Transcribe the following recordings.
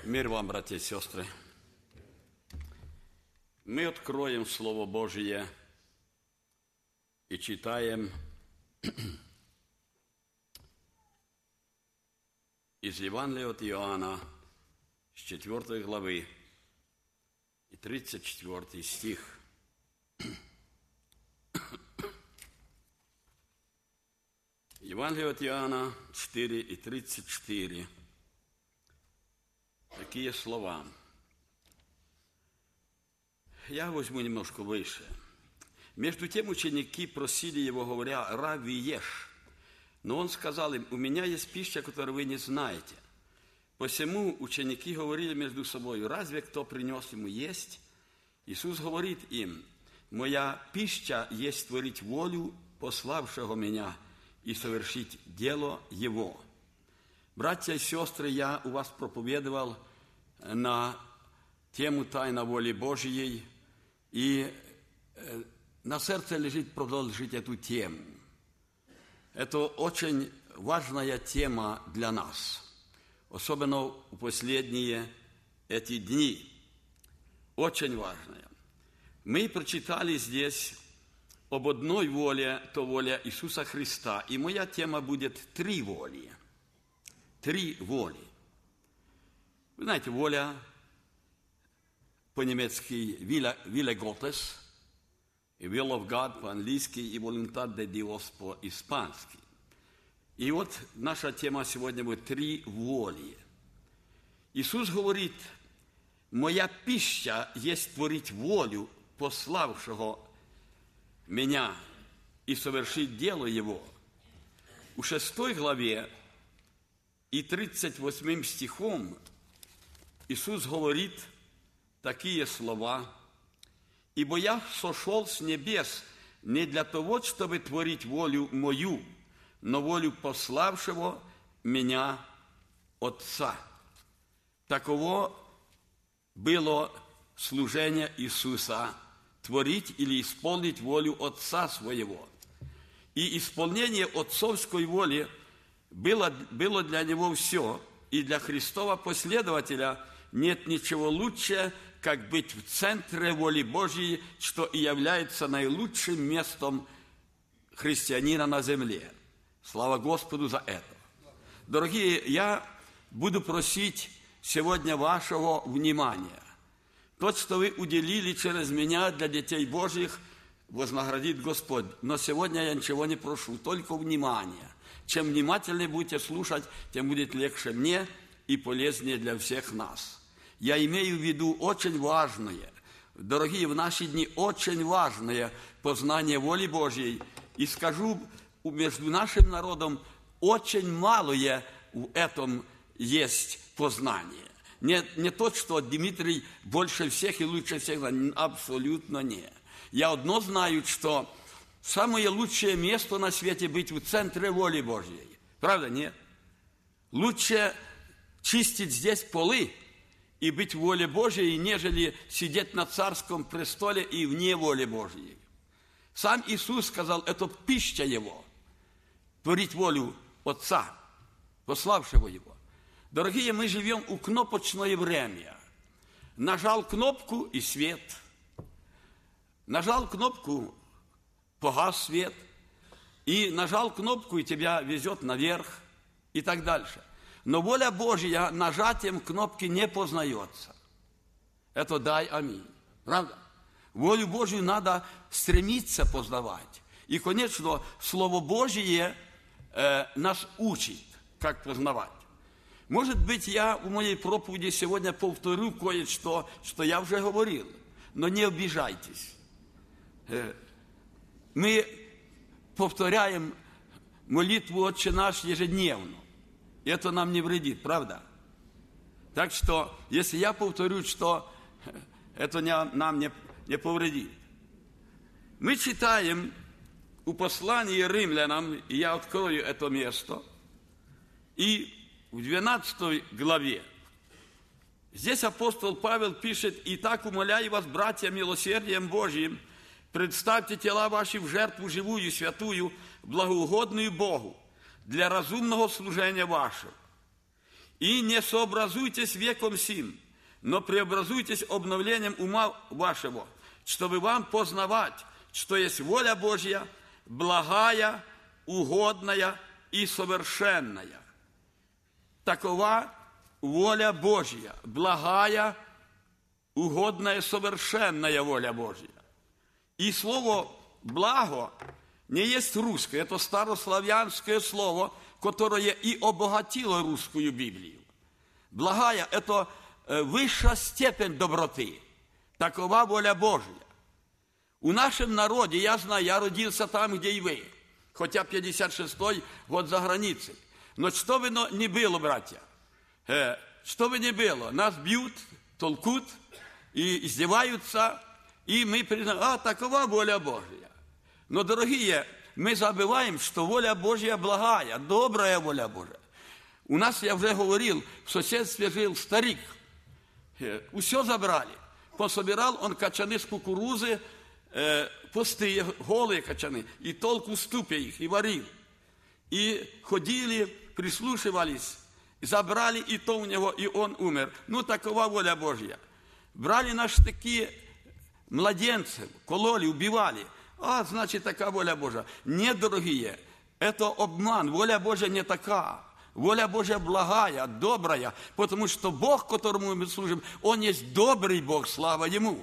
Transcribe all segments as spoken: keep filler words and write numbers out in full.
Мир вам, братья и сестры. Мы откроем Слово Божие и читаем из Евангелия от Иоанна с четвёртой главы и тридцать четвёртый стих. Евангелие от Иоанна четыре и тридцать четыре. Такие слова. Я возьму немножко выше. Между тем ученики просили его, говоря: «Рави, ешь». Но он сказал им: «У меня есть пища, которую вы не знаете». Посему ученики говорили между собой: «Разве кто принес ему есть?» Иисус говорит им: «Моя пища есть творить волю пославшего меня и совершить дело его». Братья и сестры, я у вас проповедовал на тему «Тайна воли Божьей», и на сердце лежит продолжить эту тему. Это очень важная тема для нас, особенно в последние эти дни. Очень важная. Мы прочитали здесь об одной воле, то воля Иисуса Христа, и моя тема будет «Три воли». Три воли. Вы знаете, воля по-немецки «Wille Gottes», и «Will of God» по-английски, и «Voluntad de Dios» по-испански. И вот наша тема сегодня будет «Три воли». Иисус говорит: «Моя пища есть творить волю пославшего меня и совершить дело его». В шестой главе и тридцать восьмым стихом Иисус говорит такие слова: «Ибо я сошел с небес не для того, чтобы творить волю мою, но волю пославшего меня Отца». Таково было служение Иисуса – творить или исполнить волю Отца Своего. И исполнение отцовской воли было, было для Него все, и для Христова последователя нет ничего лучше, как быть в центре воли Божьей, что и является наилучшим местом христианина на земле. Слава Господу за это. Дорогие, я буду просить сегодня вашего внимания. То, что вы уделили через меня для детей Божьих, вознаградит Господь. Но сегодня я ничего не прошу, только внимания. Чем внимательнее будете слушать, тем будет легче мне и полезнее для всех нас. Я имею в виду очень важное, дорогие, в наши дни очень важное познание воли Божьей. И скажу, между нашим народом очень малое в этом есть познание. Не, не то, что Дмитрий больше всех и лучше всех, абсолютно нет. Я одно знаю, что самое лучшее место на свете быть в центре воли Божьей. Правда, нет? Лучше чистить здесь полы и быть в воле Божьей, нежели сидеть на царском престоле и вне воли Божьей. Сам Иисус сказал, это пища Его, творить волю Отца, пославшего Его. Дорогие, мы живем в кнопочное время. Нажал кнопку и свет. Нажал кнопку, погас свет. И нажал кнопку, и тебя везет наверх, и так дальше. Но воля Божья нажатием кнопки не познается. Это дай аминь. Правда? Волю Божью надо стремиться познавать. И, конечно, Слово Божье э, нас учит, как познавать. Может быть, я в моей проповеди сегодня повторю кое-что, что я уже говорил. Но не обижайтесь. Э, мы повторяем молитву «Отче наш» ежедневно. Это нам не вредит, правда? Так что, если я повторю, что это не, нам не, не повредит. Мы читаем у послания римлянам, и я открою это место, и в двенадцатой главе здесь апостол Павел пишет: «Итак, умоляю вас, братья, милосердием Божьим, представьте тела ваши в жертву живую, святую, благоугодную Богу, для разумного служения вашего. И не сообразуйтесь веком сим, но преобразуйтесь обновлением ума вашего, чтобы вам познавать, что есть воля Божья, благая, угодная и совершенная. Такова воля Божья, благая, угодная, совершенная воля Божья. И слово «благо» не есть русское, это старославянское слово, которое и обогатило русскую Библию. Благая – это высшая степень доброты. Такова воля Божья. У нашем народе, я знаю, я родился там, где и вы, хотя пятьдесят шестой год за границей. Но что бы ни было, братья, что бы ни было, нас бьют, толкут и издеваются, и мы признаем, а, такова воля Божья. Но, дорогие, мы забываем, что воля Божья благая, добрая воля Божья. У нас, я уже говорил, в соседстве жил старик. Все забрали. Пособирал он качаны с кукурузы, пустые, голые качаны, и толку ступя их, и варил. И ходили, прислушивались, забрали и то у него, и он умер. Ну, такова воля Божья. Брали на штыки младенцев, кололи, убивали. А, значит, такая воля Божья. Нет, дорогие, это обман. Воля Божья не такая. Воля Божья благая, добрая, потому что Бог, которому мы служим, Он есть добрый Бог, слава Ему.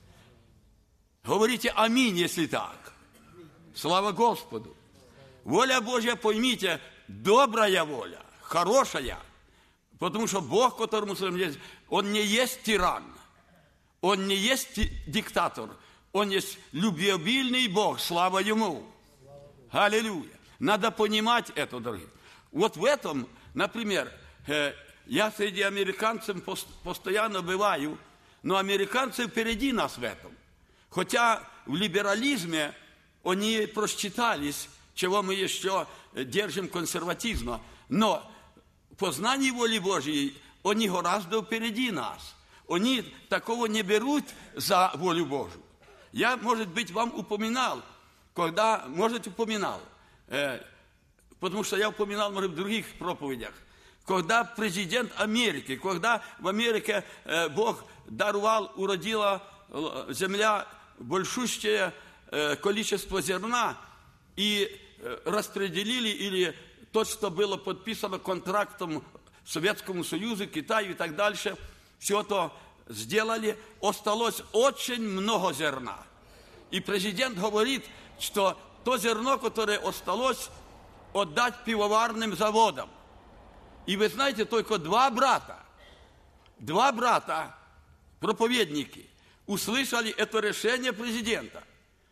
Говорите аминь, если так. Слава Господу. Воля Божья, поймите, добрая воля, хорошая, потому что Бог, которому служим, Он не есть тиран, Он не есть диктатор, Он есть любвеобильный Бог, слава Ему. Аллилуйя. Надо понимать это, дорогие. Вот в этом, например, я среди американцев постоянно бываю, но американцы впереди нас в этом. Хотя в либерализме они просчитались, чего мы еще держим консерватизма, но в познании воли Божьей они гораздо впереди нас. Они такого не берут за волю Божию. Я, может быть, вам упоминал, когда, может, упоминал, э, потому что я упоминал, может, в других проповедях, когда президент Америки, когда в Америке э, Бог даровал, уродила земля большущее э, количество зерна, и э, распределили, или то, что было подписано контрактом Советскому Союзу, Китаю и так дальше, все это сделали, осталось очень много зерна. И президент говорит, что то зерно, которое осталось, отдать пивоварным заводам. И вы знаете, только два брата, два брата, проповедники, услышали это решение президента.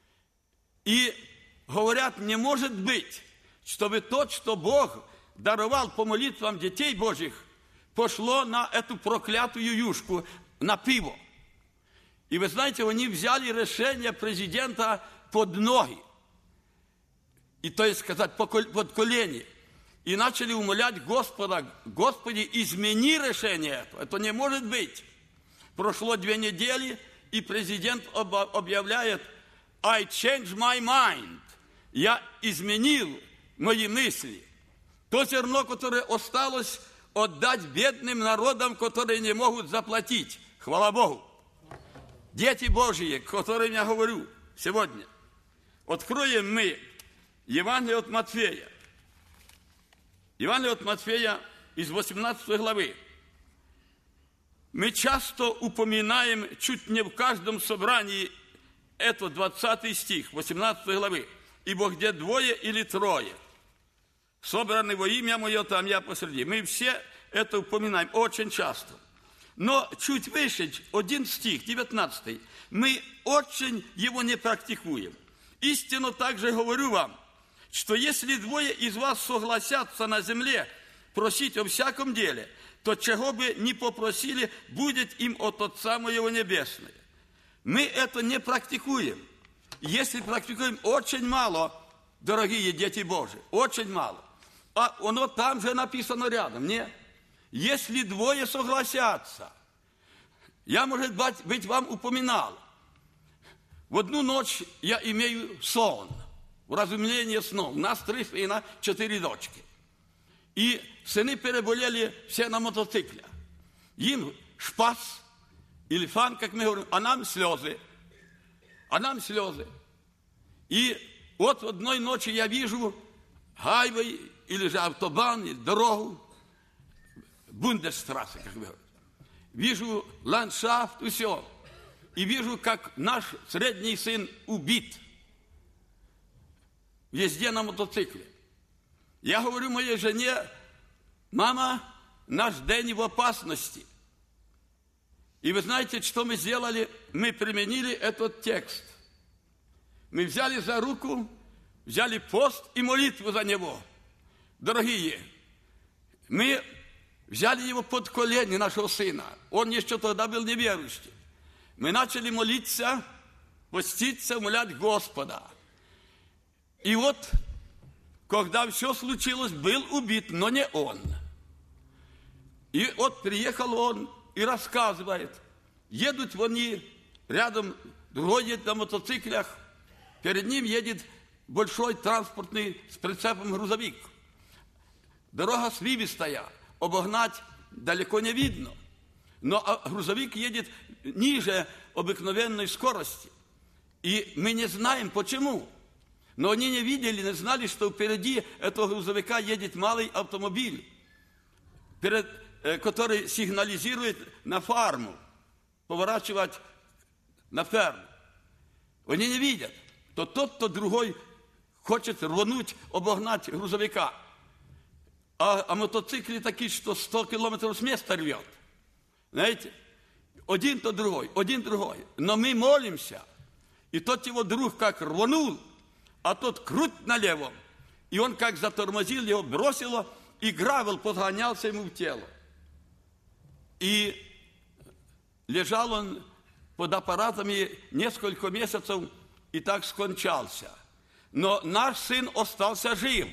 И говорят, не может быть, чтобы то, что Бог даровал по молитвам детей Божьих, пошло на эту проклятую юшку, на пиво. И вы знаете, они взяли решение президента под ноги. И то есть сказать, под колени. И начали умолять Господа, Господи, измени решение это. Это не может быть. Прошло две недели, и президент объявляет, I changed my mind. Я изменил мои мысли. То зерно, которое осталось, отдать бедным народам, которые не могут заплатить. Хвала Богу. Дети Божьи, о которых я говорю сегодня. Откроем мы Евангелие от Матфея. Евангелие от Матфея из восемнадцатой главы. Мы часто упоминаем, чуть не в каждом собрании, это двадцатый стих, восемнадцатой главы. «Ибо где двое или трое собраны во имя Мое, там я посреди». Мы все это упоминаем очень часто. Но чуть выше, один стих, девятнадцатый, мы очень его не практикуем. «Истинно также говорю вам, что если двое из вас согласятся на земле просить о всяком деле, то чего бы ни попросили, будет им от Отца Моего Небесного». Мы это не практикуем. Если практикуем, очень мало, дорогие дети Божьи, очень мало. А оно там же написано рядом, нет? Если двое согласятся. Я, может быть, вам упоминал. В одну ночь я имею сон, вразумление снов. У нас три сына, четыре дочки. И сыны переболели все на мотоцикле. Им шпас или фан, как мы говорим, а нам слезы. А нам слезы. И вот одной ночи я вижу хайвей, или же автобан, или дорогу, Бундестрассе, как говорят. Вижу ландшафт, и все. И вижу, как наш средний сын убит. Везде на мотоцикле. Я говорю моей жене: мама, наш день в опасности. И вы знаете, что мы сделали? Мы применили этот текст. Мы взяли за руку, взяли пост и молитву за него. Дорогие, мы взяли его под колени, нашего сына. Он еще тогда был неверующий. Мы начали молиться, поститься, молять Господа. И вот, когда все случилось, был убит, но не он. И вот приехал он и рассказывает. Едут они рядом, другой едет на мотоциклах. Перед ним едет большой транспортный с прицепом грузовик. Дорога свивистая, обогнать далеко не видно. Но грузовик едет ниже обыкновенной скорости. И мы не знаем, почему. Но они не видели, не знали, что впереди этого грузовика едет малый автомобиль, перед, который сигнализирует на фарму, поворачивать на ферму. Они не видят. То тот, то другой хочет рвануть, обогнать грузовика. А, а мотоциклы такие, что сто километров с места рвет. Знаете? Один то другой, один другой. Но мы молимся. И тот его друг как рванул, а тот круть налево. И он как затормозил, его бросило, и гравел подгонялся ему в тело. И лежал он под аппаратами несколько месяцев, и так скончался. Но наш сын остался жив.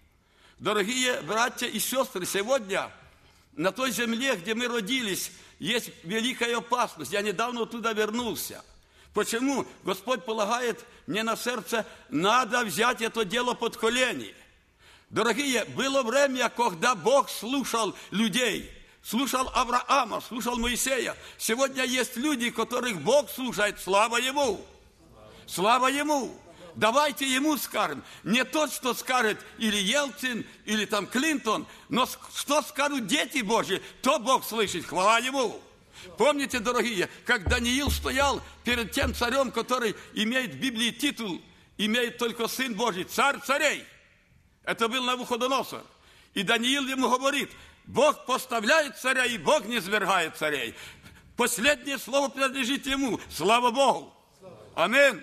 Дорогие братья и сестры, сегодня на той земле, где мы родились, есть великая опасность. Я недавно туда вернулся. Почему? Господь полагает мне на сердце, надо взять это дело под колени. Дорогие, было время, когда Бог слушал людей, слушал Авраама, слушал Моисея. Сегодня есть люди, которых Бог слушает, слава Ему. Слава Ему! Давайте Ему скажем. Не то, что скажет или Ельцин, или там Клинтон, но что скажут дети Божьи, то Бог слышит. Хвала Ему! Помните, дорогие, как Даниил стоял перед тем царем, который имеет в Библии титул, имеет только Сын Божий, царь царей. Это был Навуходоносор. И Даниил ему говорит: Бог поставляет царя, и Бог не свергает царей. Последнее слово принадлежит Ему. Слава Богу! Аминь!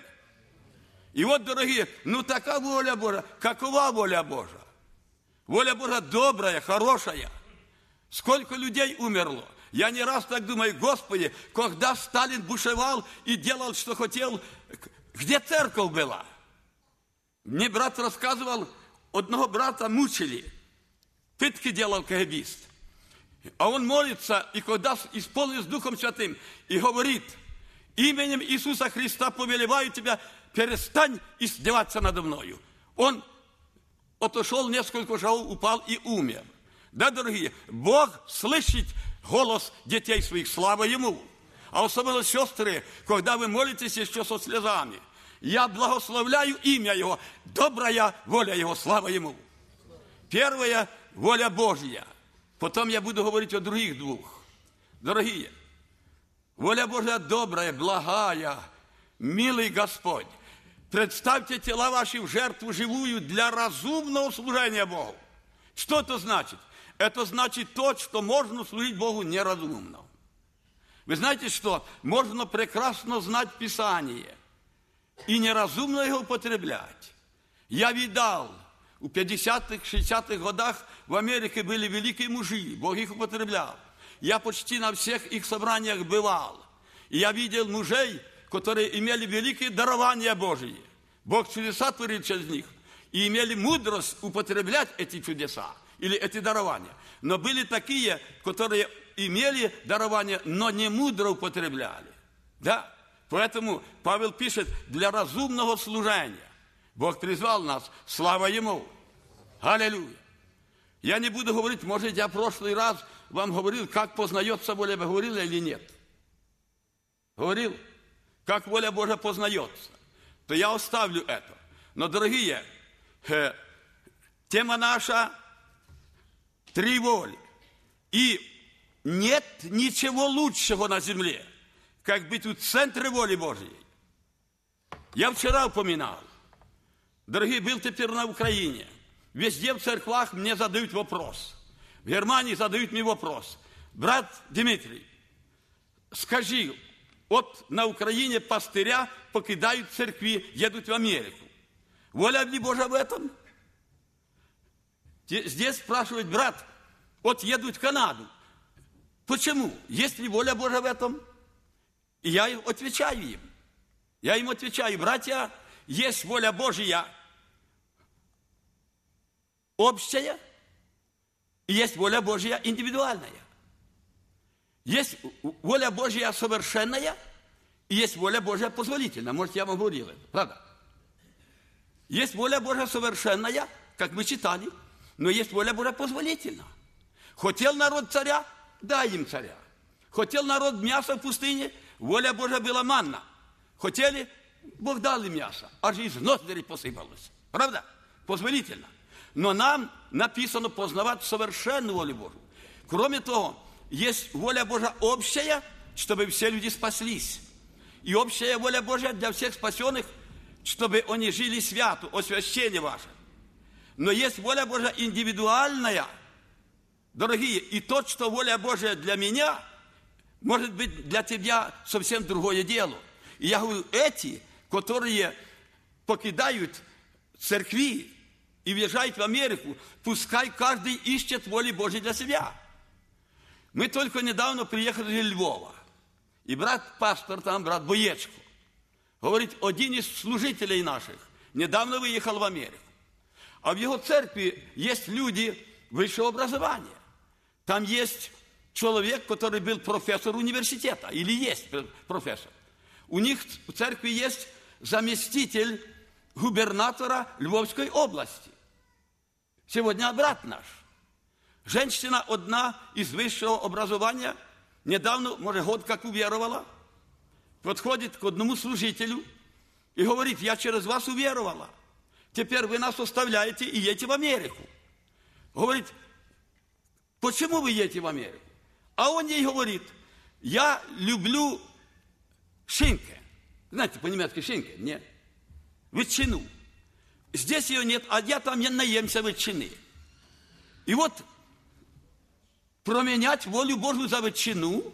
И вот, дорогие, ну такая воля Божия. Какова воля Божия? Воля Божия добрая, хорошая. Сколько людей умерло? Я не раз так думаю: Господи, когда Сталин бушевал и делал, что хотел, где церковь была? Мне брат рассказывал, одного брата мучили, пытки делал КГБист. А он молится, и когда исполнен с Духом Святым, и говорит: именем Иисуса Христа повелеваю тебя, перестань издеваться надо мною. Он отошел несколько шагов, упал и умер. Да, дорогие, Бог слышит голос детей своих, слава Ему. А особенно сестры, когда вы молитесь еще со слезами, я благословляю имя Его, добрая воля Его, слава Ему. Первая воля Божья. Потом я буду говорить о других двух. Дорогие, воля Божья добрая, благая, милый Господь. Представьте тела ваши в жертву живую для разумного служения Богу. Что это значит? Это значит то, что можно служить Богу неразумно. Вы знаете что? Можно прекрасно знать Писание и неразумно его употреблять. Я видал, в пятидесятых, шестидесятых годах в Америке были великие мужи, Бог их употреблял. Я почти на всех их собраниях бывал. И я видел мужей, которые имели великие дарования Божьи. Бог чудеса творил через них. И имели мудрость употреблять эти чудеса или эти дарования. Но были такие, которые имели дарования, но не мудро употребляли. Да? Поэтому Павел пишет: для разумного служения. Бог призвал нас, слава Ему. Аллилуйя. Я не буду говорить, может, я в прошлый раз вам говорил, как познается воля Божия, говорил или нет? Говорил? Как воля Божия познается? То я оставлю это. Но, дорогие, э, тема наша – три воли. И нет ничего лучшего на земле, как быть в центре воли Божьей. Я вчера упоминал. Дорогие, был теперь на Украине. Везде в церквах мне задают вопрос. В Германии задают мне вопрос. Брат Дмитрий, скажи, вот на Украине пастыря покидают церкви, едут в Америку. Воля ли Божия в этом? Здесь спрашивают, брат, вот едут в Канаду. Почему? Есть ли воля Божия в этом? И я им отвечаю им. Я им отвечаю, братья, есть воля Божья общая, и есть воля Божья индивидуальная. Есть воля Божья совершенная, и есть воля Божья позволительная. Может, я вам говорил это, правда? Есть воля Божья совершенная, как мы читали, но есть воля Божья позволительная. Хотел народ царя, дай им царя. Хотел народ мяса в пустыне, воля Божья была манна. Хотели, Бог дал им мясо, аж из ноздрей посыпалось. Правда? Позволительно. Но нам написано познавать совершенную волю Божию. Кроме того, есть воля Божья общая, чтобы все люди спаслись. И общая воля Божья для всех спасенных, чтобы они жили свято, освящение ваше. Но есть воля Божья индивидуальная, дорогие, и то, что воля Божья для меня, может быть для тебя совсем другое дело. И я говорю, эти, которые покидают церкви и въезжают в Америку, пускай каждый ищет воли Божьей для себя. Мы только недавно приехали из Львова. И брат-пастор там, брат Боечко, говорит, один из служителей наших недавно выехал в Америку. А в его церкви есть люди высшего образования. Там есть человек, который был профессор университета, или есть профессор. У них в церкви есть заместитель губернатора Львовской области. Сегодня брат наш. Женщина одна из высшего образования, недавно, может, год как уверовала, подходит к одному служителю и говорит, я через вас уверовала. Теперь вы нас оставляете и едете в Америку. Говорит, почему вы едете в Америку? А он ей говорит, я люблю шинке. Знаете, по-немецки шинке? Нет. Ветчину. Здесь ее нет, а я там не наемся ветчины. И вот променять волю Божию за ветчину,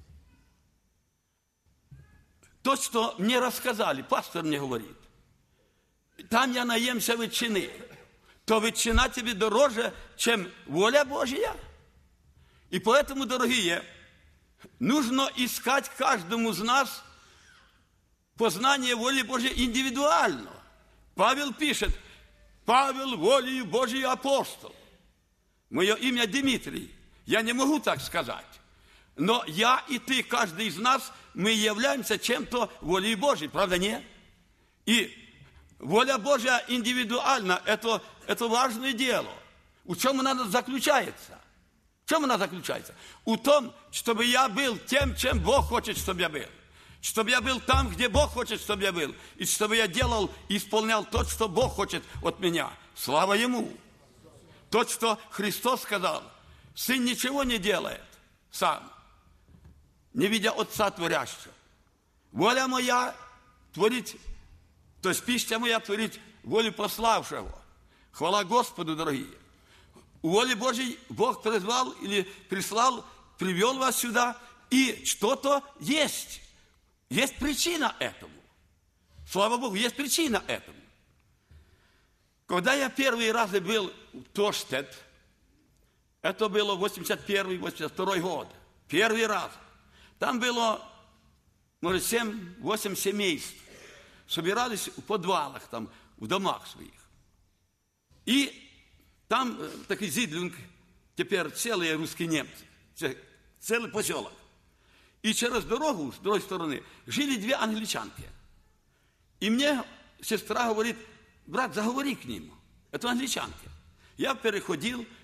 то, что мне рассказали, пастор мне говорит, там я наемся ветчины, то ветчина тебе дороже, чем воля Божья. И поэтому, дорогие, нужно искать каждому из нас познание воли Божьей индивидуально. Павел пишет, Павел волею Божьей апостол. Мое имя Дмитрий. Я не могу так сказать. Но я и ты, каждый из нас, мы являемся чем-то волей Божьей. Правда, нет? И воля Божья индивидуальна. Это, это важное дело. В чем она заключается? В чем она заключается? В том, чтобы я был тем, чем Бог хочет, чтобы я был. Чтобы я был там, где Бог хочет, чтобы я был. И чтобы я делал и исполнял то, что Бог хочет от меня. Слава Ему! То, что Христос сказал. Сын ничего не делает сам, не видя Отца Творящего. Воля моя творить, то есть пища моя творить волю пославшего. Хвала Господу, дорогие. У воли Божьей Бог призвал или прислал, привел вас сюда, и что-то есть. Есть причина этому. Слава Богу, есть причина этому. Когда я первый раз был в Тоштет, это было восемьдесят первый восемьдесят второй год, первый раз. Там было, может, семь-восемь семейств. Собирались в подвалах, там, в домах своих. И там такой Зидлинг, теперь целые русские немцы, целый поселок. И через дорогу, с другой стороны, жили две англичанки. И мне сестра говорит, брат, заговори к ним. Это англичанки. Я переходил,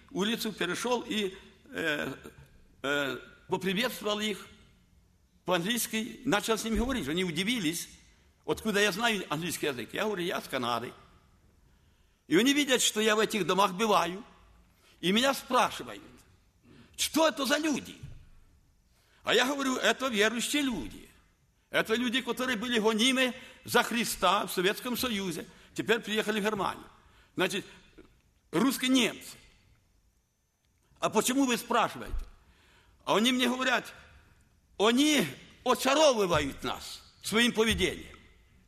улицу, перешел и э, э, поприветствовал их по-английски, начал с ними говорить. Они удивились, откуда я знаю английский язык. Я говорю, я с Канады. И они видят, что я в этих домах бываю, и меня спрашивают, что это за люди? А я говорю, это верующие люди. Это люди, которые были гонимы за Христа в Советском Союзе, теперь приехали в Германию. Значит, русские немцы. А почему вы спрашиваете? А они мне говорят, они очаровывают нас своим поведением.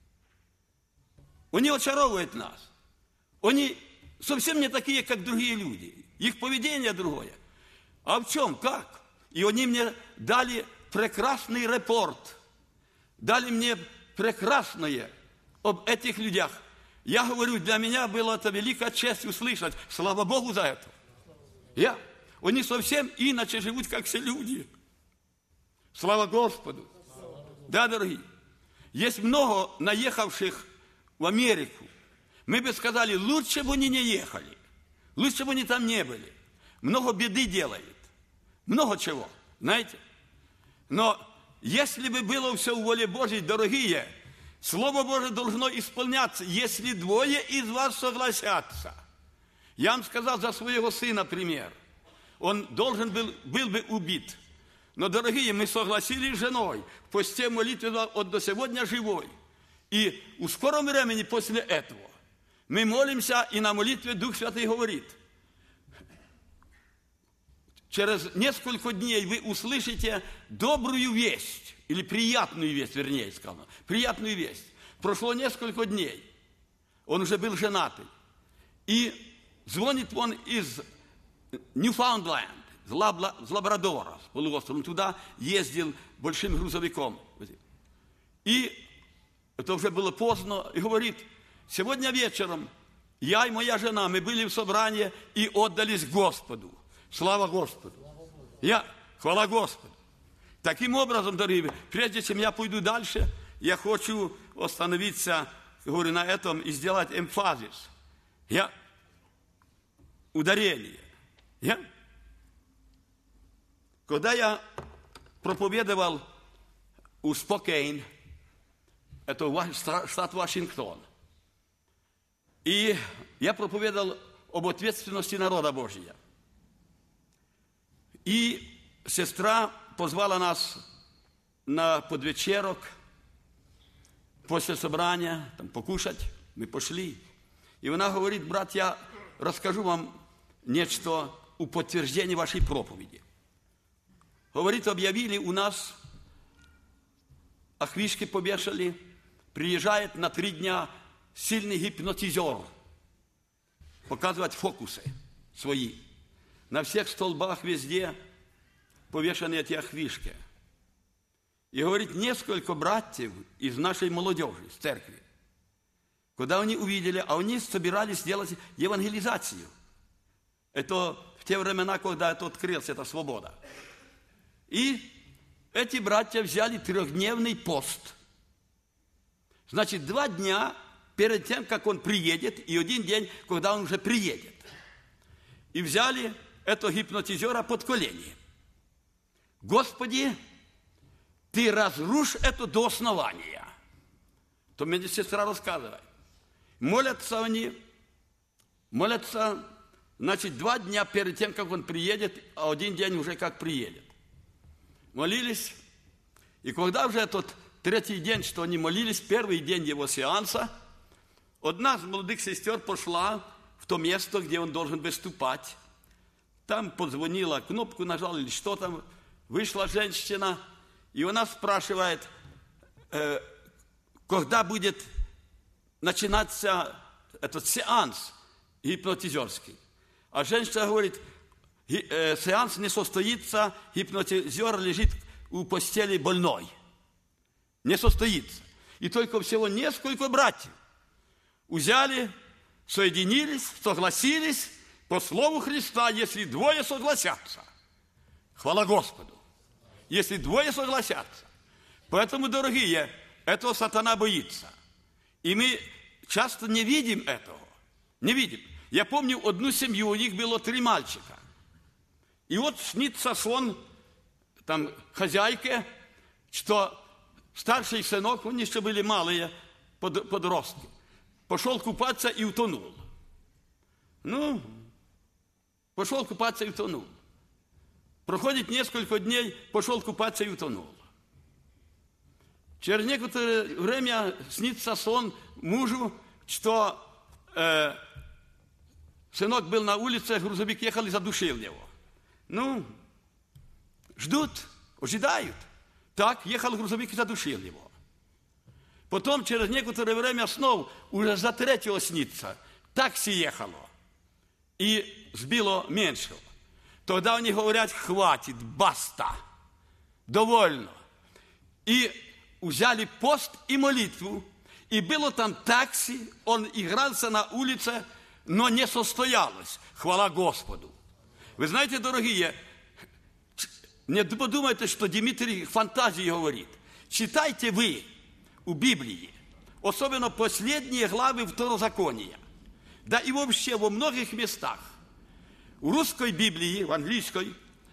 Они очаровывают нас. Они совсем не такие, как другие люди. Их поведение другое. А в чем? Как? И они мне дали прекрасный репорт. Дали мне прекрасное об этих людях. Я говорю, для меня была это великая честь услышать. Слава Богу за это. Я. Они совсем иначе живут, как все люди. Слава Господу. Да, дорогие. Есть много наехавших в Америку. Мы бы сказали, лучше бы они не ехали. Лучше бы они там не были. Много беды делает. Много чего, знаете. Но если бы было все в воле Божьей, дорогие, Слово Божие должно исполняться, если двое из вас согласятся. Я вам сказал за своего сына пример. Он должен был, был бы убит. Но, дорогие, мы согласились с женой. В посте молитве он до сегодня живой. И в скором времени после этого мы молимся, и на молитве Дух Святый говорит. Через несколько дней вы услышите добрую весть, или приятную весть, вернее сказано, приятную весть. Прошло несколько дней, он уже был женатый, и звонит он из Ньюфаундленд, с Лабрадора, с полуострова. Он туда ездил большим грузовиком. И это уже было поздно, и говорит, сегодня вечером я и моя жена, мы были в собрании и отдались Господу. Слава Господу. Я, хвала Господу. Таким образом, дорогие, прежде чем я пойду дальше, я хочу остановиться, говорю, на этом и сделать эмфазис. Я, ударение. Я, когда я проповедовал у Спокейн, это штат Вашингтон, и я проповедовал об ответственности народа Божьего. И сестра позвала нас на подвечерок после собрания, там, покушать. Мы пошли. И она говорит, брат, я расскажу вам нечто у подтверждения вашей проповеди. Говорит, объявили у нас, ахвишки повешали, приезжает на три дня сильный гипнотизер показывать фокусы свои. На всех столбах везде повешены эти ахвишки. И говорит, несколько братьев из нашей молодежи, с церкви, когда они увидели, а они собирались делать евангелизацию. Это в те времена, когда это открылось, это свобода. И эти братья взяли трехдневный пост. Значит, два дня перед тем, как он приедет, и один день, когда он уже приедет. И взяли этого гипнотизера под колени. Господи, Ты разрушь это до основания. То мне сестра рассказывает. Молятся они, молятся, значит, два дня перед тем, как он приедет, а один день уже как приедет. Молились, и когда уже тот третий день, что они молились, первый день его сеанса, одна из молодых сестер пошла в то место, где он должен выступать. Там позвонила, кнопку нажала или что там, вышла женщина, и она спрашивает, э, когда будет начинаться этот сеанс гипнотизерский. А женщина говорит, э, сеанс не состоится, гипнотизер лежит у постели больной. Не состоится. И только всего несколько братьев взяли, соединились, согласились по слову Христа, если двое согласятся. Хвала Господу. Если двое согласятся. Поэтому, дорогие, этого сатана боится. И мы часто не видим этого. Не видим. я помню одну семью, у них было три мальчика. И вот снится сон там хозяйке, что старший сынок, у них еще были малые подростки, пошел купаться и утонул. Ну, пошел купаться и утонул. Проходит несколько дней, пошел купаться и утонул. Через некоторое время снится сон мужу, что э, сынок был на улице, грузовик ехал и задушил его. Ну, ждут, ожидают. Так, ехал грузовик и задушил его. Потом, через некоторое время, снова уже за третьего снится. Такси ехало и сбило меньшего. Тогда они говорят, хватит, баста, довольно. И взяли пост и молитву, и было там такси, он игрался на улице, но не состоялось. Хвала Господу. Вы знаете, дорогие, не подумайте, что Дмитрий фантазии говорит. Читайте вы у Библии, особенно последние главы Второзакония, да и вообще во многих местах. В русской Библии, в английской,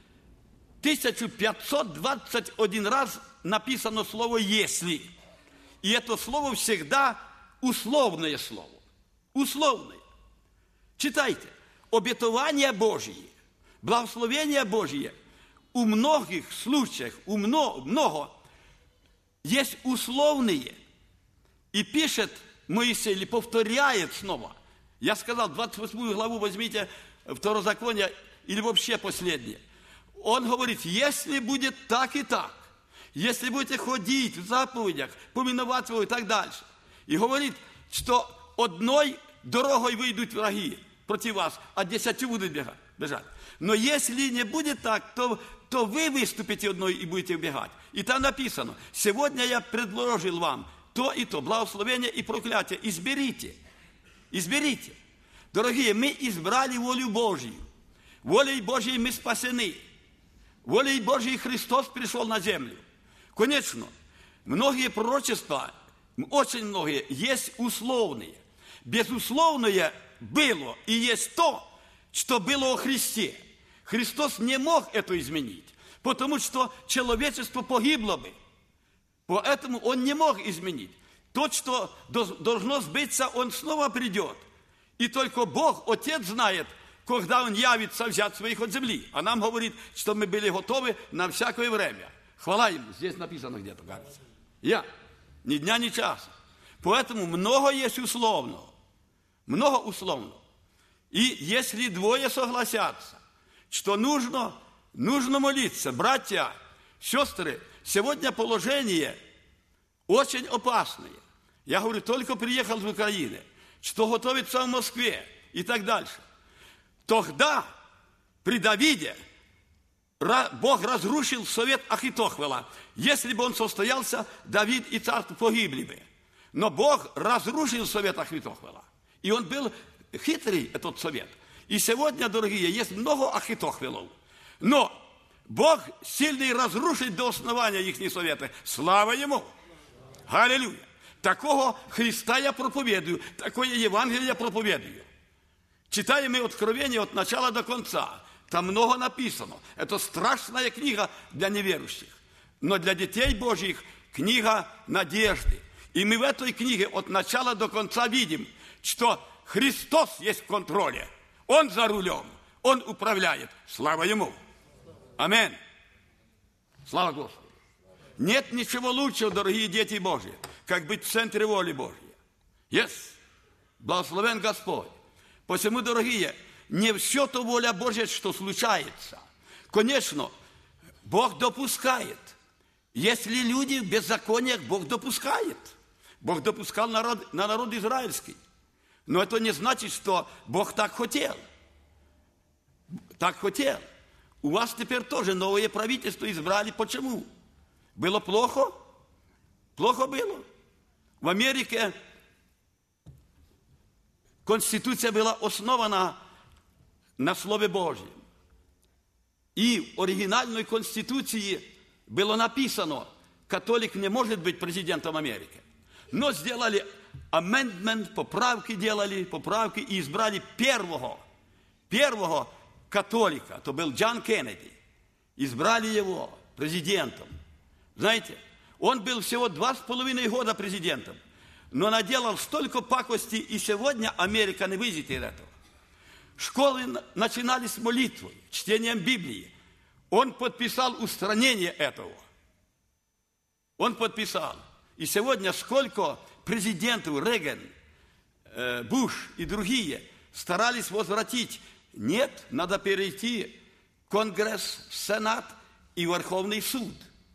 тысяча пятьсот двадцать один раз написано слово «если». И это слово всегда условное слово. Условное. Читайте. Обетование Божие, благословение Божие у многих случаях, у много, много есть условные. И пишет Моисей, или повторяет снова. Я сказал, двадцать восьмую главу возьмите Второзакония, или вообще последнее. Он говорит, если будет так и так, если будете ходить в заповедях, поминовать его и так дальше. И говорит, что одной дорогой выйдут враги против вас, а десятью будут бежать. Но если не будет так, то, то вы выступите одной и будете убегать. И там написано, сегодня я предложил вам то и то, благословение и проклятие. Изберите. Изберите. Дорогие, мы избрали волю Божью. Волей Божьей мы спасены. Волей Божьей Христос пришел на землю. Конечно, многие пророчества, очень многие, есть условные. Безусловное было и есть то, что было о Христе. Христос не мог это изменить, потому что человечество погибло бы. Поэтому Он не мог изменить. То, что должно сбыться, Он снова придет. И только Бог, Отец, знает, когда Он явится взять своих от земли. А нам говорит, что мы были готовы на всякое время. Хвала Ему. Здесь написано где-то, кажется. Я. Ни дня, ни часа. Поэтому много есть условно. Много условно. И если двое согласятся, что нужно, нужно молиться, братья, сестры, сегодня положение очень опасное. Я говорю, только приехал в Украину, что готовится в Москве и так дальше. Тогда при Давиде Бог разрушил совет Ахитофела. Если бы он состоялся, Давид и царство погибли бы. Но Бог разрушил совет Ахитофела. И он был хитрый, этот совет. И сегодня, дорогие, есть много Ахитофелов. Но Бог сильный разрушит до основания их советы. Слава Ему! Аллилуйя! Такого Христа я проповедую, такое Евангелие я проповедую. Читаем мы Откровение от начала до конца. Там много написано. Это страшная книга для неверующих. Но для детей Божьих книга надежды. И мы в этой книге от начала до конца видим, что Христос есть в контроле. Он за рулем. Он управляет. Слава Ему. Аминь. Слава Господу. Нет ничего лучшего, дорогие дети Божьи, как быть в центре воли Божьей. Yes. Благословен Господь. Посему, дорогие, не все то воля Божья, что случается. Конечно, Бог допускает. Если люди в беззакониях, Бог допускает. Бог допускал народ, на народ израильский. Но это не значит, что Бог так хотел. Так хотел. У вас теперь тоже новое правительство избрали. Почему? Было плохо? Плохо было. В Америке Конституция была основана на Слове Божьем. И в оригинальной Конституции было написано, католик не может быть президентом Америки. Но сделали amendment, поправки делали, поправки, и избрали первого, первого католика, то был Джон Кеннеди. Избрали его президентом. Знаете, он был всего два с половиной года президентом, но наделал столько пакости, и сегодня Америка не выйдет из этого. Школы начинали с молитвы, чтением Библии. Он подписал устранение этого. Он подписал. И сегодня сколько президентов, Рейган, э, Буш и другие, старались возвратить. Нет, надо перейти в Конгресс, Сенат и Верховный суд.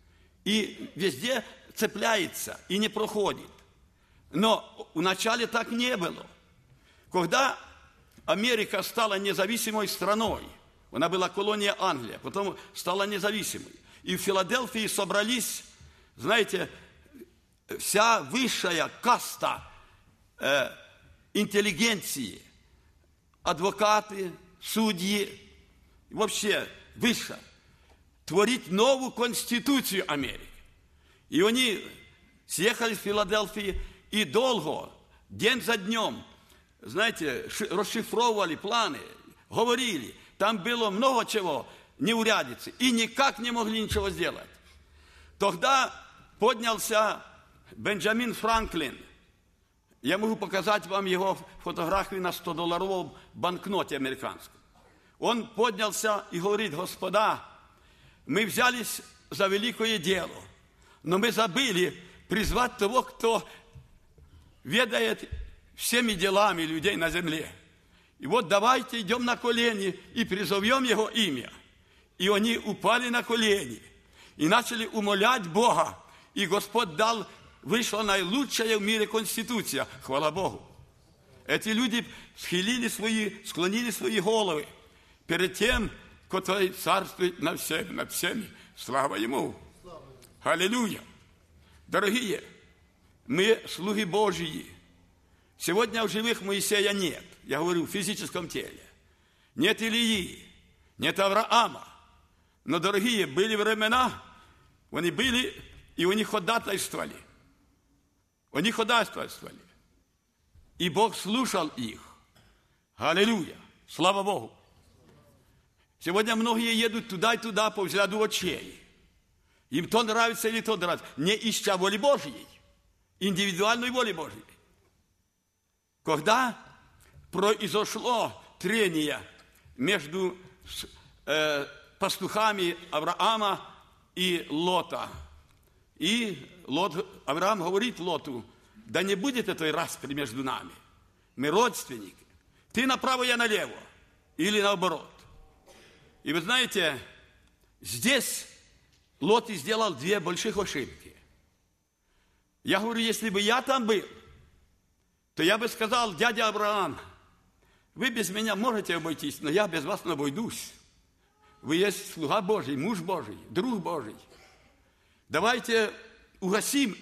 И везде цепляется и не проходит. Но вначале так не было. Когда Америка стала независимой страной, она была колония Англии, потом стала независимой. И в Филадельфии собрались, знаете, вся высшая каста э, интеллигенции, адвокаты, судьи, вообще выше, творить новую конституцию Америки. И они съехали в Филадельфии и долго, день за днем, знаете, расшифровывали планы, говорили. Там было много чего, неурядицы, и никак не могли ничего сделать. Тогда поднялся Бенджамин Франклин. Я могу показать вам его фотографию на сто-долларовом банкноте американском. Он поднялся и говорит: господа, мы взялись за великое дело, но мы забыли призвать того, кто ведает всеми делами людей на земле. И вот давайте идем на колени и призовем его имя. И они упали на колени и начали умолять Бога. И Господь дал, вышла наилучшая в мире конституция. Хвала Богу. Эти люди схилили свои, склонили свои головы перед тем, который царствует над всеми, над всеми. Слава Ему. Слава. Аллилуйя. Дорогие, мы слуги Божьи. Сегодня в живых Моисея нет. Я говорю, в физическом теле. Нет Илии, нет Авраама. Но, дорогие, были времена, они были, и они ходатайствовали. Они ходатайствовали. И Бог слушал их. Аллилуйя. Слава Богу. Сегодня многие едут туда и туда по взгляду очей. Им то нравится или то нравится. Не ища воли Божьей. Индивидуальной воли Божьей. Когда произошло трение между э, пастухами Авраама и Лота. И Лот, Авраам говорит Лоту: да не будет этой распри между нами. Мы родственники. Ты направо, я налево. Или наоборот. И вы знаете, здесь Лот сделал две больших ошибки. Я говорю, если бы я там был, то я бы сказал: дядя Авраам, вы без меня можете обойтись, но я без вас не обойдусь. Вы есть слуга Божий, муж Божий, друг Божий. Давайте угасим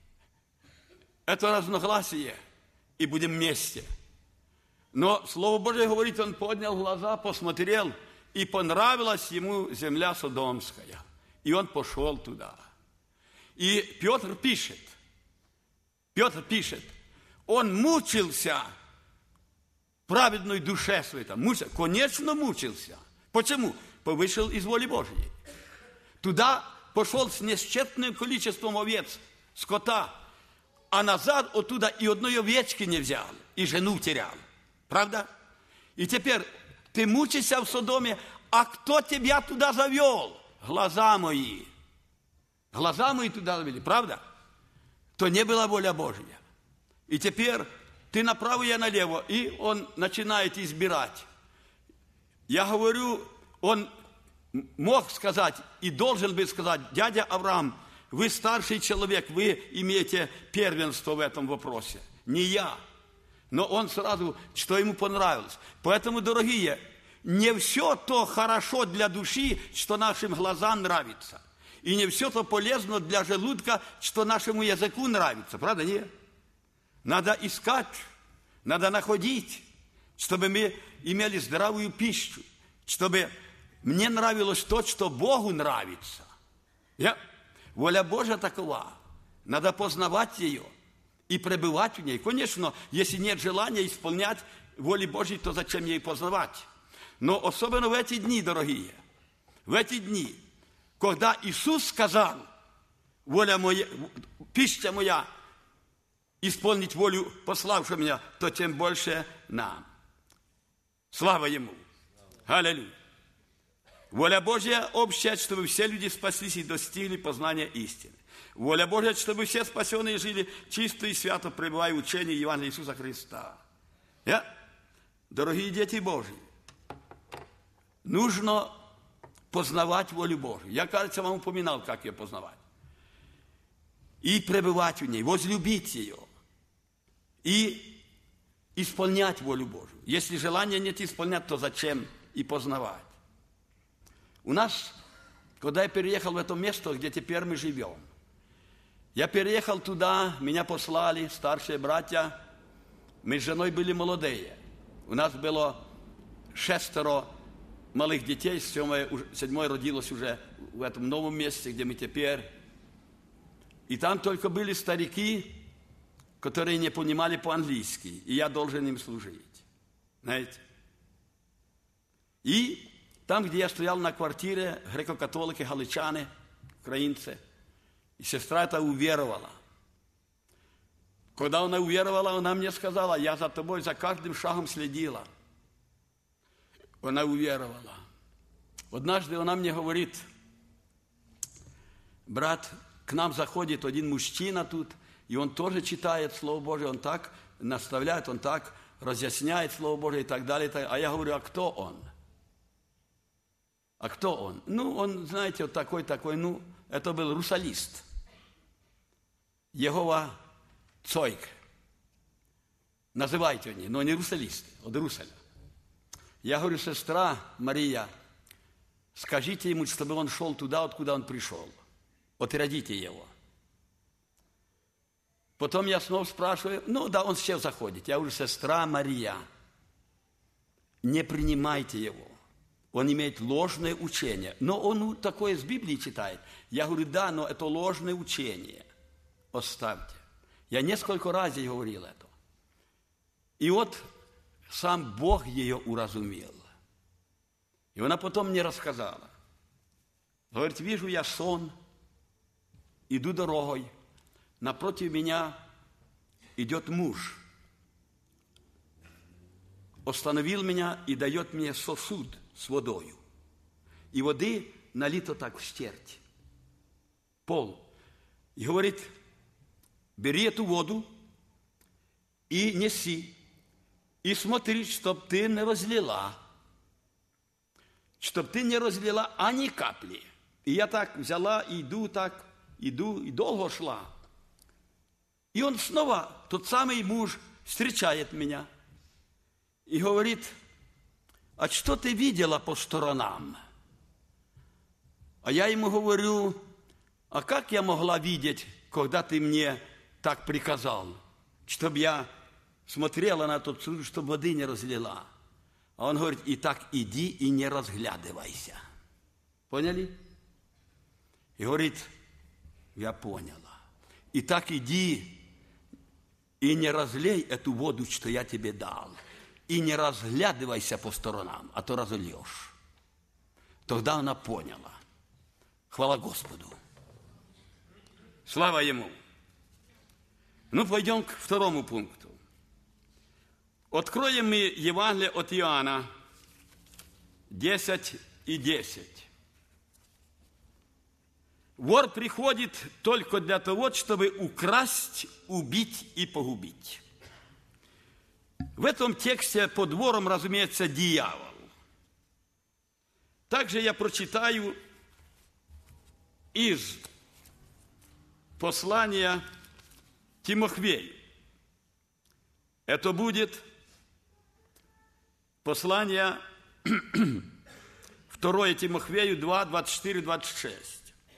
это разногласие и будем вместе. Но Слово Божие говорит, он поднял глаза, посмотрел, и понравилась ему земля Содомская. И он пошел туда. И Петр пишет, Петр пишет, он мучился в праведной душе своей, мучился, конечно, мучился. Почему? Вышел из воли Божьей. Туда пошел с несчетным количеством овец, скота, а назад оттуда и одной овечки не взял, и жену терял. Правда? И теперь ты мучишься в Содоме, а кто тебя туда завел? Глаза мои. Глаза мои туда завели, правда? То не была воля Божья. И теперь ты направо, я налево, и он начинает избирать. Я говорю, он мог сказать и должен был сказать: дядя Авраам, вы старший человек, вы имеете первенство в этом вопросе. Не я. Но он сразу, что ему понравилось. Поэтому, дорогие, не все то хорошо для души, что нашим глазам нравится. И не все то полезно для желудка, что нашему языку нравится. Правда, нет? Надо искать, надо находить, чтобы мы имели здравую пищу, чтобы мне нравилось то, что Богу нравится. Я, воля Божья такова. Надо познавать ее и пребывать в ней. Конечно, если нет желания исполнять воли Божьей, то зачем ей познавать? Но особенно в эти дни, дорогие, в эти дни, когда Иисус сказал, воля моя, пища моя, исполнить волю пославшего меня, то тем больше нам. Слава Ему! Аллилуйя! Воля Божья общая, чтобы все люди спаслись и достигли познания истины. Воля Божья, чтобы все спасенные жили чисто и свято, пребывая в учении Евангелия Иисуса Христа. Я? Дорогие дети Божьи, нужно познавать волю Божью. Я, кажется, вам упоминал, как ее познавать. И пребывать в ней, возлюбить ее. И исполнять волю Божью. Если желания нет исполнять, то зачем и познавать? У нас, когда я переехал в это место, где теперь мы живем, я переехал туда, меня послали старшие братья, мы с женой были молодые. У нас было шестеро малых детей, седьмой, седьмой родилось уже в этом новом месте, где мы теперь. И там только были старики, которые не понимали по-английски, и я должен им служить. Знаете? И там, где я стоял на квартире, греко-католики, галичане, украинцы, и сестра эта уверовала. Когда она уверовала, она мне сказала, я за тобой за каждым шагом следила. Она уверовала. Однажды она мне говорит, брат, к нам заходит один мужчина тут, и он тоже читает Слово Божие, он так наставляет, он так разъясняет Слово Божие и так далее. А я говорю, а кто он? А кто он? Ну, он, знаете, вот такой-такой, ну, это был русалист. Егова Цойк. Называйте они, но не русалист, от Руселя. Я говорю, сестра Мария, скажите ему, чтобы он шел туда, откуда он пришел. Отрядите его. Потом я снова спрашиваю, ну да, он сейчас заходит. Я говорю, сестра Мария, не принимайте его. Он имеет ложное учение. Но он такое с Библии читает. Я говорю, да, но это ложное учение. Оставьте. Я несколько раз ей говорил это. И вот сам Бог ее уразумел. И она потом мне рассказала. Говорит, вижу я сон, иду дорогой, напротив меня идет муж. Остановил меня и дает мне сосуд с водою. И воды налито так в стерть. Пол. И говорит, бери эту воду и неси. И смотри, чтоб ты не разлила. Чтоб ты не разлила ani капли. И я так взяла, иду так, иду, и долго шла. И он снова, тот самый муж, встречает меня. И говорит, а что ты видела по сторонам? А я ему говорю, а как я могла видеть, когда ты мне так приказал, чтобы я смотрела на тот суд, чтобы воды не разлила? А он говорит, и так иди и не разглядывайся. Поняли? И говорит, я поняла. И так иди и не разлей эту воду, что я тебе дал. И не разглядывайся по сторонам, а то разольешь. Тогда она поняла. Хвала Господу. Слава Ему. Ну, пойдем к второму пункту. Откроем мы Евангелие от Иоанна десять и десять. Вор приходит только для того, чтобы украсть, убить и погубить. В этом тексте под вором, разумеется, дьявол. Также я прочитаю из послания Тимофею. Это будет послание второе Тимофею два, двадцать четыре, двадцать шесть.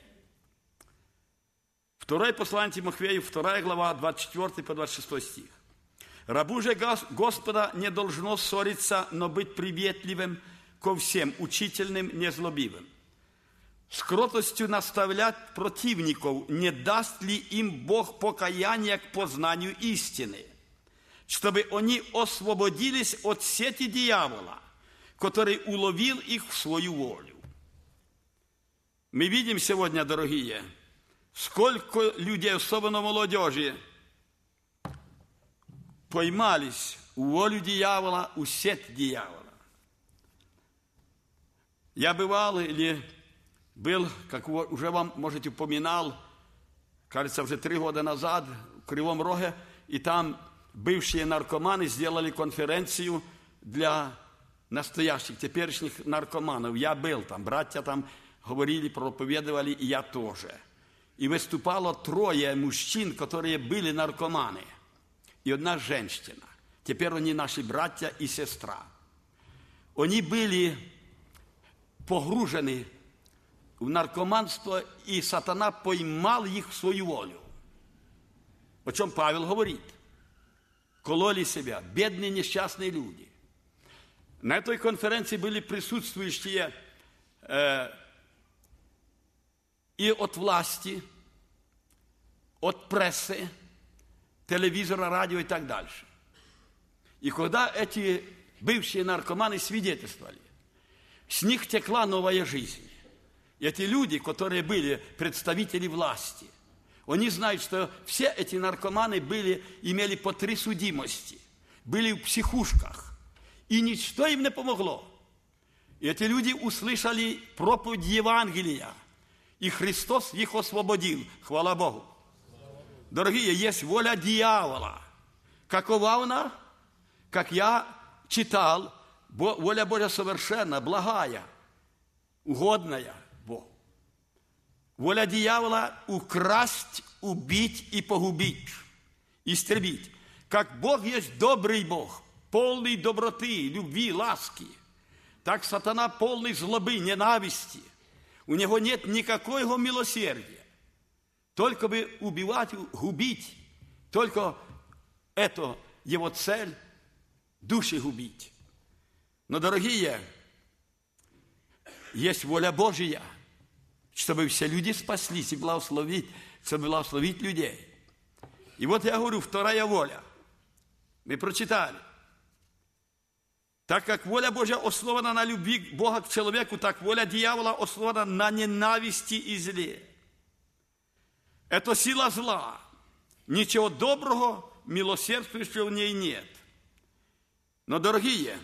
Второе послание Тимофею, вторая глава, двадцать четвёртый по двадцать шестой стих. Рабу же Господа не должно ссориться, но быть приветливым ко всем, учительным, незлобивым. с кротостью наставлять противников, не даст ли им Бог покаяния к познанию истины, чтобы они освободились от сети дьявола, который уловил их в свою волю. Мы видим сегодня, дорогие, сколько людей, особенно молодежи, поймались в волю дьявола, в сеть дьявола. Я бывал или был, как уже вам, может, упоминал, кажется, уже три года назад в Кривом Роге, и там бывшие наркоманы сделали конференцию для настоящих, теперешних наркоманов. Я был там, братья там говорили, проповедовали, и я тоже. И выступало трое мужчин, которые были наркоманы, и одна женщина. Теперь они наши братья и сестра. Они были погружены в наркоманство, и сатана поймал их в свою волю. О чем Павел говорит. Кололи себя, бедные несчастные люди. На этой конференции были присутствующие э, и от власти, от прессы, телевизора, радио и так дальше. И когда эти бывшие наркоманы свидетельствовали, с них текла новая жизнь. И эти люди, которые были представители власти, они знают, что все эти наркоманы были, имели по три судимости, были в психушках, и ничто им не помогло. И эти люди услышали проповедь Евангелия, и Христос их освободил. Хвала Богу. Дорогие, есть воля дьявола. Какова она? Как я читал, воля Божья совершенна, благая, угодная Богу. Воля дьявола – украсть, убить и погубить, истребить. Как Бог есть добрый Бог, полный доброты, любви, ласки, так сатана полный злобы, ненависти. У него нет никакого милосердия. Только бы убивать, губить. Только это его цель – души губить. Но, дорогие, есть воля Божья, чтобы все люди спаслись и благословить, чтобы благословить людей. И вот я говорю, вторая воля. Мы прочитали. Так как воля Божья основана на любви Бога к человеку, так воля дьявола основана на ненависти и зле. Это сила зла. Ничего доброго, милосердствующего в ней нет. Но, дорогие,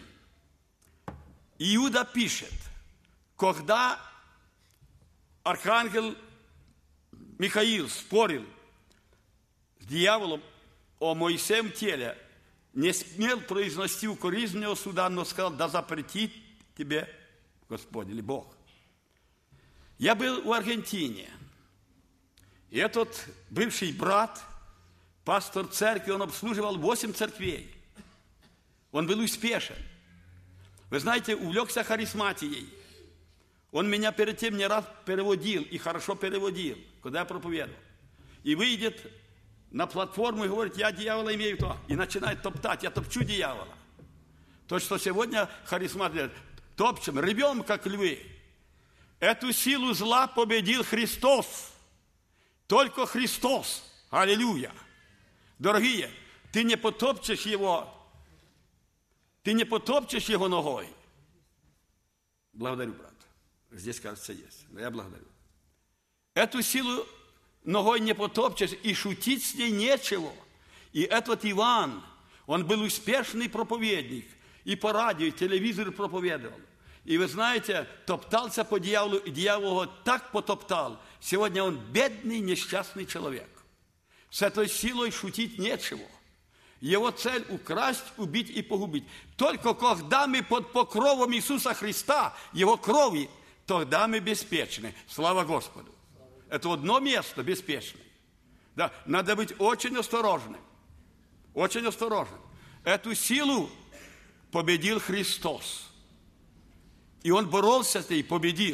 Иуда пишет, когда архангел Михаил спорил с дьяволом о Моисеевом теле, не смел произнести укоризненного суда, но сказал, да запретит тебе Господь или Бог. Я был в Аргентине, и этот бывший брат, пастор церкви, он обслуживал восемь церквей. Он был успешен. Вы знаете, увлекся харизматией. Он меня перед тем не раз переводил, и хорошо переводил, когда я проповедовал. И выйдет на платформу и говорит, я дьявола имею то, и начинает топтать, я топчу дьявола. То, что сегодня харизмат говорит, топчем, ревем, как львы. Эту силу зла победил Христос. Только Христос. Аллилуйя. Дорогие, ты не потопчешь его, ты не потопчешь его ногой. Благодарю, брат. Здесь, кажется, есть. Но я благодарю. Эту силу ногой не потопчешь, и шутить с ней нечего. И этот Иван, он был успешный проповедник, и по радио, и телевизору проповедовал. И вы знаете, топтался по дьяволу, и дьявол его так потоптал. Сегодня он бедный, несчастный человек. С этой силой шутить нечего. Его цель – украсть, убить и погубить. Только когда мы под покровом Иисуса Христа, Его крови, тогда мы беспечны. Слава Господу. Это одно место беспечное. Да, надо быть очень осторожным. Очень осторожным. Эту силу победил Христос. И Он боролся с ней и победил.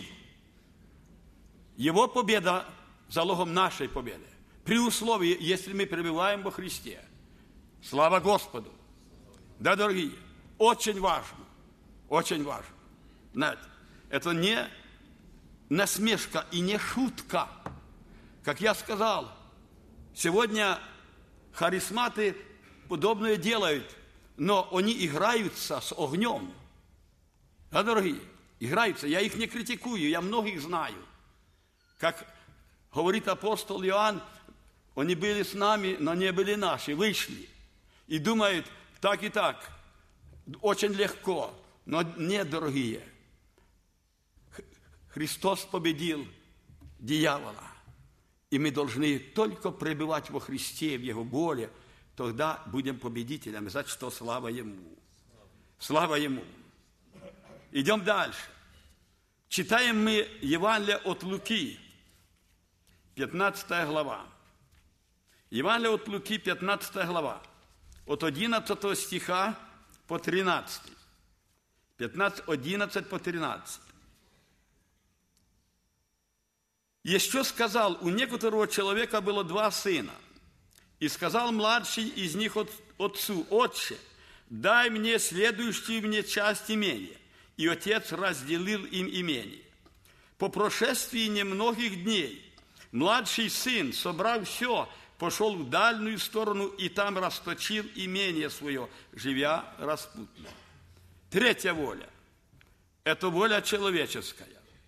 Его победа залогом нашей победы. При условии, если мы пребываем во Христе. Слава Господу! Да, дорогие, очень важно, очень важно. Знаете, это не насмешка и не шутка. Как я сказал, сегодня харизматы подобное делают, но они играются с огнем. Да, дорогие, играются. Я их не критикую, я многих знаю. Как говорит апостол Иоанн, они были с нами, но не были наши, вышли. И думают, так и так, очень легко. Но нет, дорогие, Христос победил дьявола. И мы должны только пребывать во Христе, в Его воле, тогда будем победителями, за что слава Ему. Слава Ему. Идем дальше. Читаем мы Евангелие от Луки, пятнадцатая глава. Евангелие от Луки, пятнадцатая глава. От одиннадцатого стиха по тринадцатый. пятнадцать, одиннадцать по тринадцать. Еще сказал, у некоторого человека было два сына. И сказал младший из них от, отцу: «Отче, дай мне следующую мне часть имения». И отец разделил им имение. По прошествии немногих дней младший сын, собрав все, пошел в дальнюю сторону и там расточил имение свое, живя распутно. Третья воля – это воля человеческая.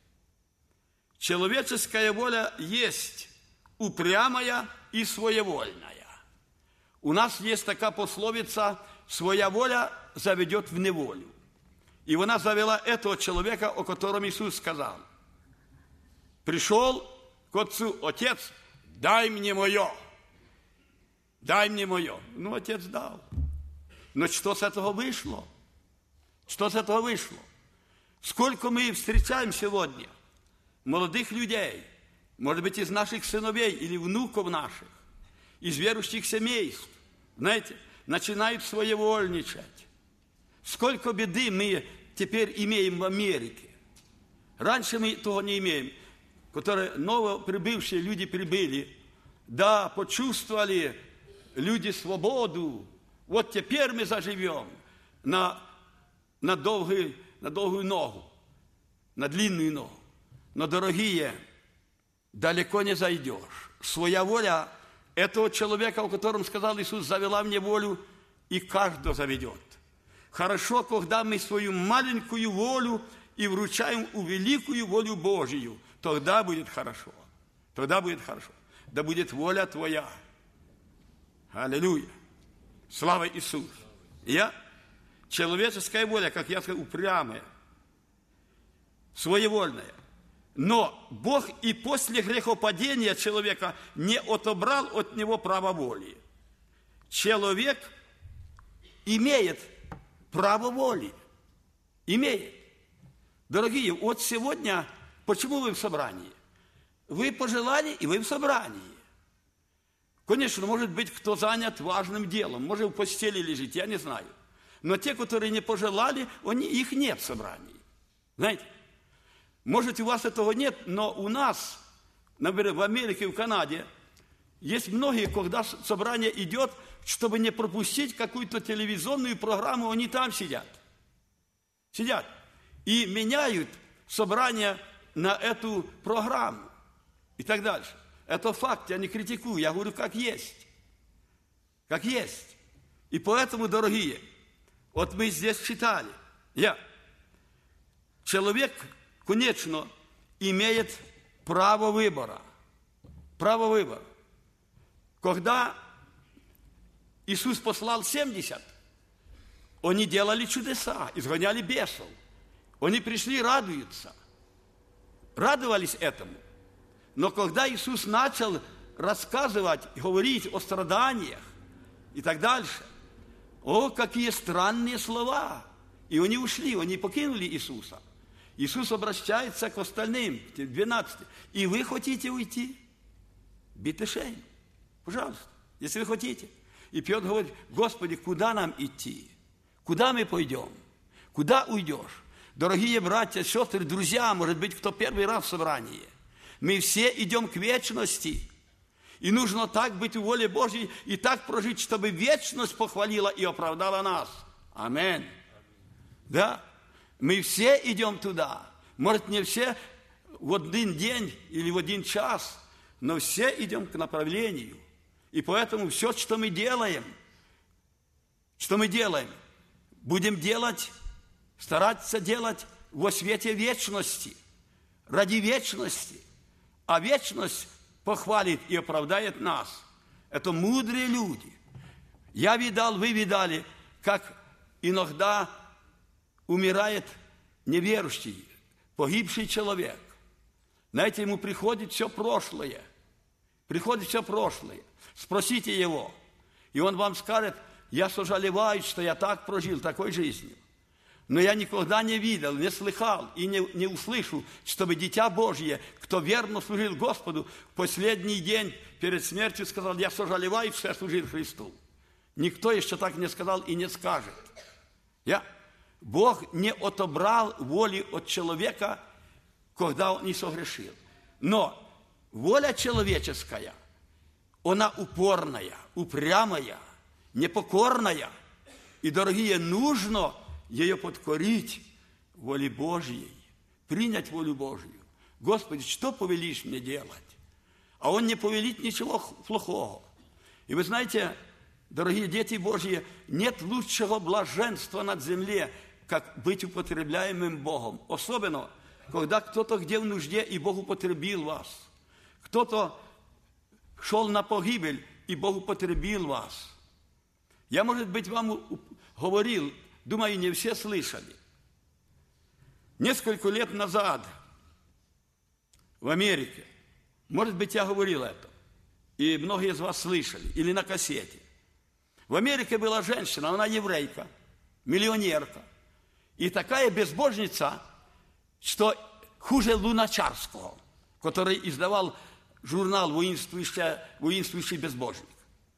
Человеческая воля есть упрямая и своевольная. У нас есть такая пословица: «Своя воля заведет в неволю». И она завела этого человека, о котором Иисус сказал. Пришел к отцу: «Отец, дай мне мое, дай мне мое». Ну, отец дал. Но что с этого вышло? Что с этого вышло? Сколько мы встречаем сегодня молодых людей, может быть, из наших сыновей или внуков наших, из верующих семейств, знаете, начинают своевольничать. Сколько беды мы теперь имеем в Америке. Раньше мы того не имеем, которые новоприбывшие люди прибыли, да, почувствовали люди свободу. Вот теперь мы заживем на, на, долгую, на долгую ногу, на длинную ногу. Но, дорогие, далеко не зайдешь. Своя воля этого человека, о котором сказал Иисус: «Завела мне волю, и каждого заведет». Хорошо, когда мы свою маленькую волю и вручаем у великую волю Божию, тогда будет хорошо. Тогда будет хорошо. Да будет воля Твоя. Аллилуйя. Слава Иисусу. Я, человеческая воля, как я сказал, упрямая, своевольная. Но Бог и после грехопадения человека не отобрал от него право воли. Человек имеет право воли. Имеет. Дорогие, вот сегодня, почему вы в собрании? Вы пожелали, и вы в собрании. Конечно, может быть, кто занят важным делом, может, в постели лежит, я не знаю. Но те, которые не пожелали, они, их нет в собрании. Знаете? Может, у вас этого нет, но у нас, например, в Америке, в Канаде, есть многие, когда собрание идет, чтобы не пропустить какую-то телевизионную программу, они там сидят. Сидят. И меняют собрание на эту программу. И так дальше. Это факт, я не критикую, я говорю, как есть. Как есть. И поэтому, дорогие, вот мы здесь читали. Я. Человек, конечно, имеет право выбора. Право выбора. Когда Иисус послал семьдесят, они делали чудеса, изгоняли бесов. Они пришли, радуются. Радовались этому. Но когда Иисус начал рассказывать, говорить о страданиях и так дальше, о, какие странные слова. И они ушли, они покинули Иисуса. Иисус обращается к остальным, двенадцати. И вы хотите уйти? Битешейн. Пожалуйста, если вы хотите. И Петр говорит: Господи, куда нам идти? Куда мы пойдем? Куда уйдешь? Дорогие братья, сестры, друзья, может быть, кто первый раз в собрании, мы все идем к вечности. И нужно так быть в воле Божьей и так прожить, чтобы вечность похвалила и оправдала нас. Аминь. Да? Мы все идем туда. Может, не все в один день или в один час, но все идем к направлению. И поэтому все, что мы делаем, что мы делаем, будем делать, стараться делать во свете вечности, ради вечности. А вечность похвалит и оправдает нас. Это мудрые люди. Я видал, вы видали, как иногда умирает неверующий, погибший человек. Знаете, ему приходит все прошлое. Приходит все прошлое. Спросите его, и он вам скажет: я сожалеваю, что я так прожил, такой жизнью. Но я никогда не видел, не слыхал и не, не услышу, чтобы Дитя Божье, кто верно служил Господу, в последний день перед смертью сказал: я сожалеваю, что я служил Христу. Никто еще так не сказал и не скажет. Я... Бог не отобрал воли от человека, когда он не согрешил. Но воля человеческая, она упорная, упрямая, непокорная. И, дорогие, нужно ее подкорить воле Божьей, принять волю Божью. Господи, что повелишь мне делать? А Он не повелит ничего плохого. И вы знаете, дорогие дети Божьи, нет лучшего блаженства над земле, как быть употребляемым Богом. Особенно, когда кто-то где в нужде, и Бог употребил вас. Кто-то шел на погибель, и Бог употребил вас. Я, может быть, вам говорил, думаю, не все слышали. Несколько лет назад в Америке, может быть, я говорил это, и многие из вас слышали, или на кассете. В Америке была женщина, она еврейка, миллионерка, и такая безбожница, что хуже Луначарского, который издавал журнал «Воинствующий, воинствующий безбожник».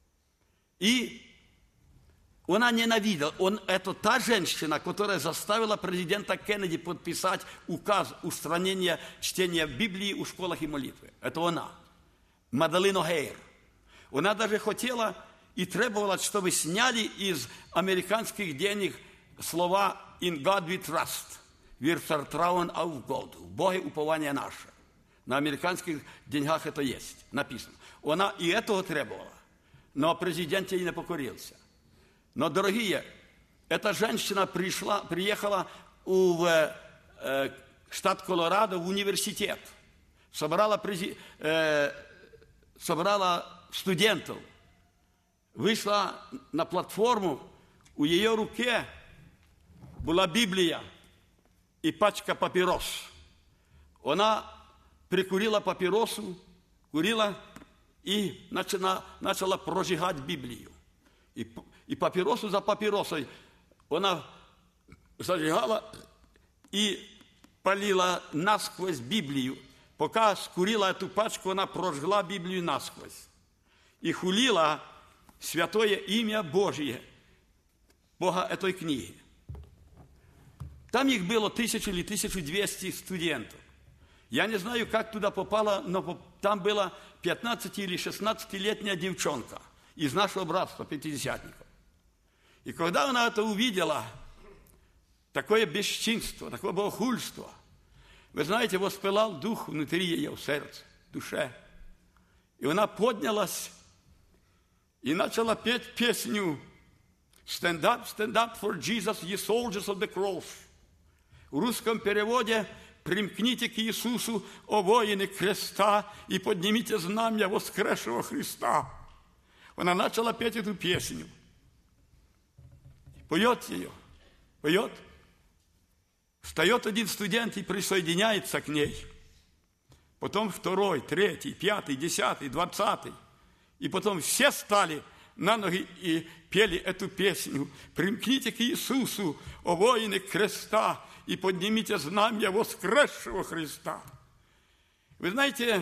И она ненавидела, он, это та женщина, которая заставила президента Кеннеди подписать указ устранения чтения Библии у школах и молитвы. Это она, Мадалин О'Хейр. Она даже хотела и требовала, чтобы сняли из американских денег слова «In God we trust», «Wir vertrauen auf Gott», «В Боге упование наше». На американских деньгах это есть, написано. Она и этого требовала, но президент ей не покорился. Но, дорогие, эта женщина пришла, приехала в э, штат Колорадо в университет, собрала, прези, э, собрала студентов, вышла на платформу, у ее руке была Библия и пачка папирос. Она прикурила папиросу, курила и начала, начала прожигать Библию. И, и папиросу за папиросой она зажигала и полила насквозь Библию. Пока скурила эту пачку, она прожгла Библию насквозь. И хулила святое имя Божье, Бога этой книги. Там их было тысяча или тысяча двести студентов. Я не знаю, как туда попала, но там была пятнадцати- или шестнадцатилетняя девчонка из нашего братства, пятидесятников. И когда она это увидела, такое бесчинство, такое богохульство, вы знаете, воспылал дух внутри ее, в сердце, в душе. И она поднялась и начала петь песню «Stand up, stand up for Jesus, ye soldiers of the cross». В русском переводе «Примкните к Иисусу, о воины креста, и поднимите знамя воскресшего Христа». Она начала петь эту песню. Поет ее, поет. Встает один студент и присоединяется к ней. Потом второй, третий, пятый, десятый, двадцатый. И потом все стали на ноги и пели эту песню. «Примкните к Иисусу, о воины креста, и поднимите знамя воскресшего Христа». Вы знаете,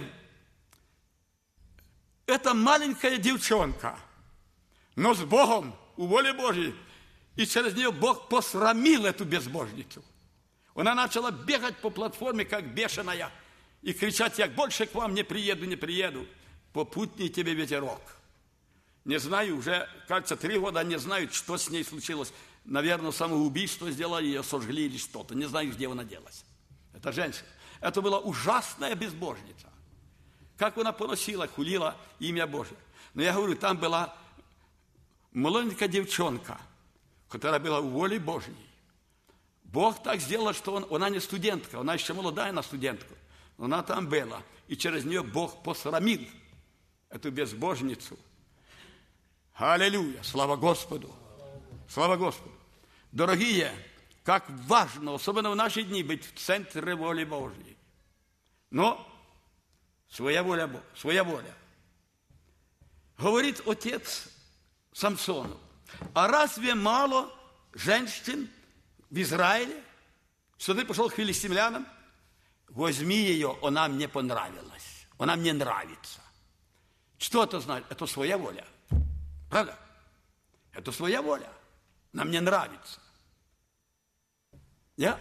это маленькая девчонка, но с Богом, у воли Божьей, и через нее Бог посрамил эту безбожницу. Она начала бегать по платформе, как бешеная, и кричать: «Я больше к вам не приеду, не приеду, попутный тебе ветерок». Не знаю, уже, кажется, три года не знают, что с ней случилось. Наверное, самоубийство сделали, ее сожгли или что-то. Не знаю, где она делась. Это женщина. Это была ужасная безбожница. Как она поносила, хулила имя Божие. Но я говорю, там была маленькая девчонка, которая была в воле Божьей. Бог так сделал, что он, она не студентка, она еще молодая на студентку. Но она там была. И через нее Бог посрамил эту безбожницу. Аллилуйя! Слава Господу! Слава Господу! Дорогие, как важно, особенно в наши дни, быть в центре воли Божьей. Но своя воля, своя воля. Говорит отец Самсону, а разве мало женщин в Израиле, что ты пошел к филистимлянам? Возьми ее, она мне понравилась, она мне нравится. Что это значит? Это своя воля. Правда? Это своя воля. Она мне нравится. Я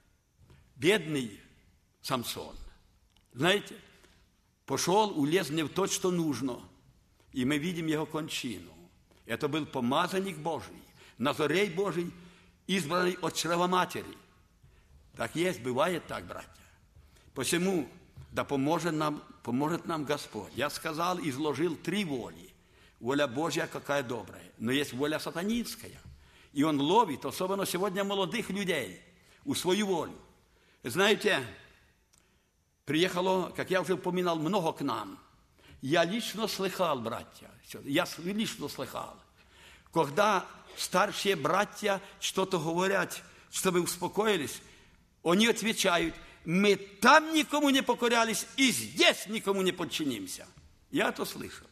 бедный Самсон, знаете, пошел, улез не в то, что нужно. И мы видим его кончину. Это был помазанник Божий, Назарей Божий, избранный от чрева матери. Так есть, бывает так, братья. Посему, да поможет нам, поможет нам Господь. Я сказал, изложил три воли. Воля Божья какая добрая, но есть воля сатанинская. И он ловит, особенно сегодня молодых людей, у свою волю. Знаете, приехало, как я уже упоминал, много к нам. Я лично слыхал, братья, я лично слыхал, когда старшие братья что-то говорят, чтобы успокоились, они отвечают, мы там никому не покорялись и здесь никому не подчинимся. Я это слышал.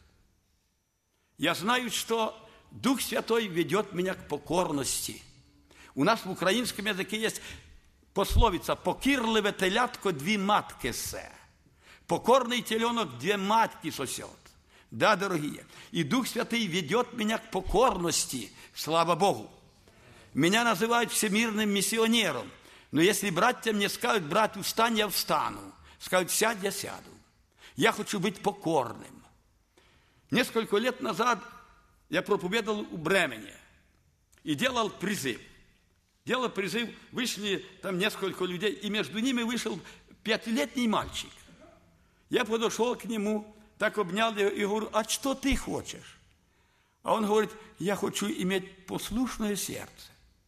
Я знаю, что Дух Святой ведет меня к покорности. У нас в украинском языке есть пословица «покірливе телятко дві матки се». Покорный теленок две матки сосет. Да, дорогие. И Дух Святый ведет меня к покорности. Слава Богу. Меня называют всемирным миссионером. Но если братья мне скажут, брат, встань, я встану. Скажут, сядь, я сяду. Я хочу быть покорным. Несколько лет назад я проповедовал у Бремени и делал призыв. Делал призыв, вышли там несколько людей, и между ними вышел пятилетний мальчик. Я подошел к нему, так обнял его и говорю, а что ты хочешь? А он говорит, я хочу иметь послушное сердце.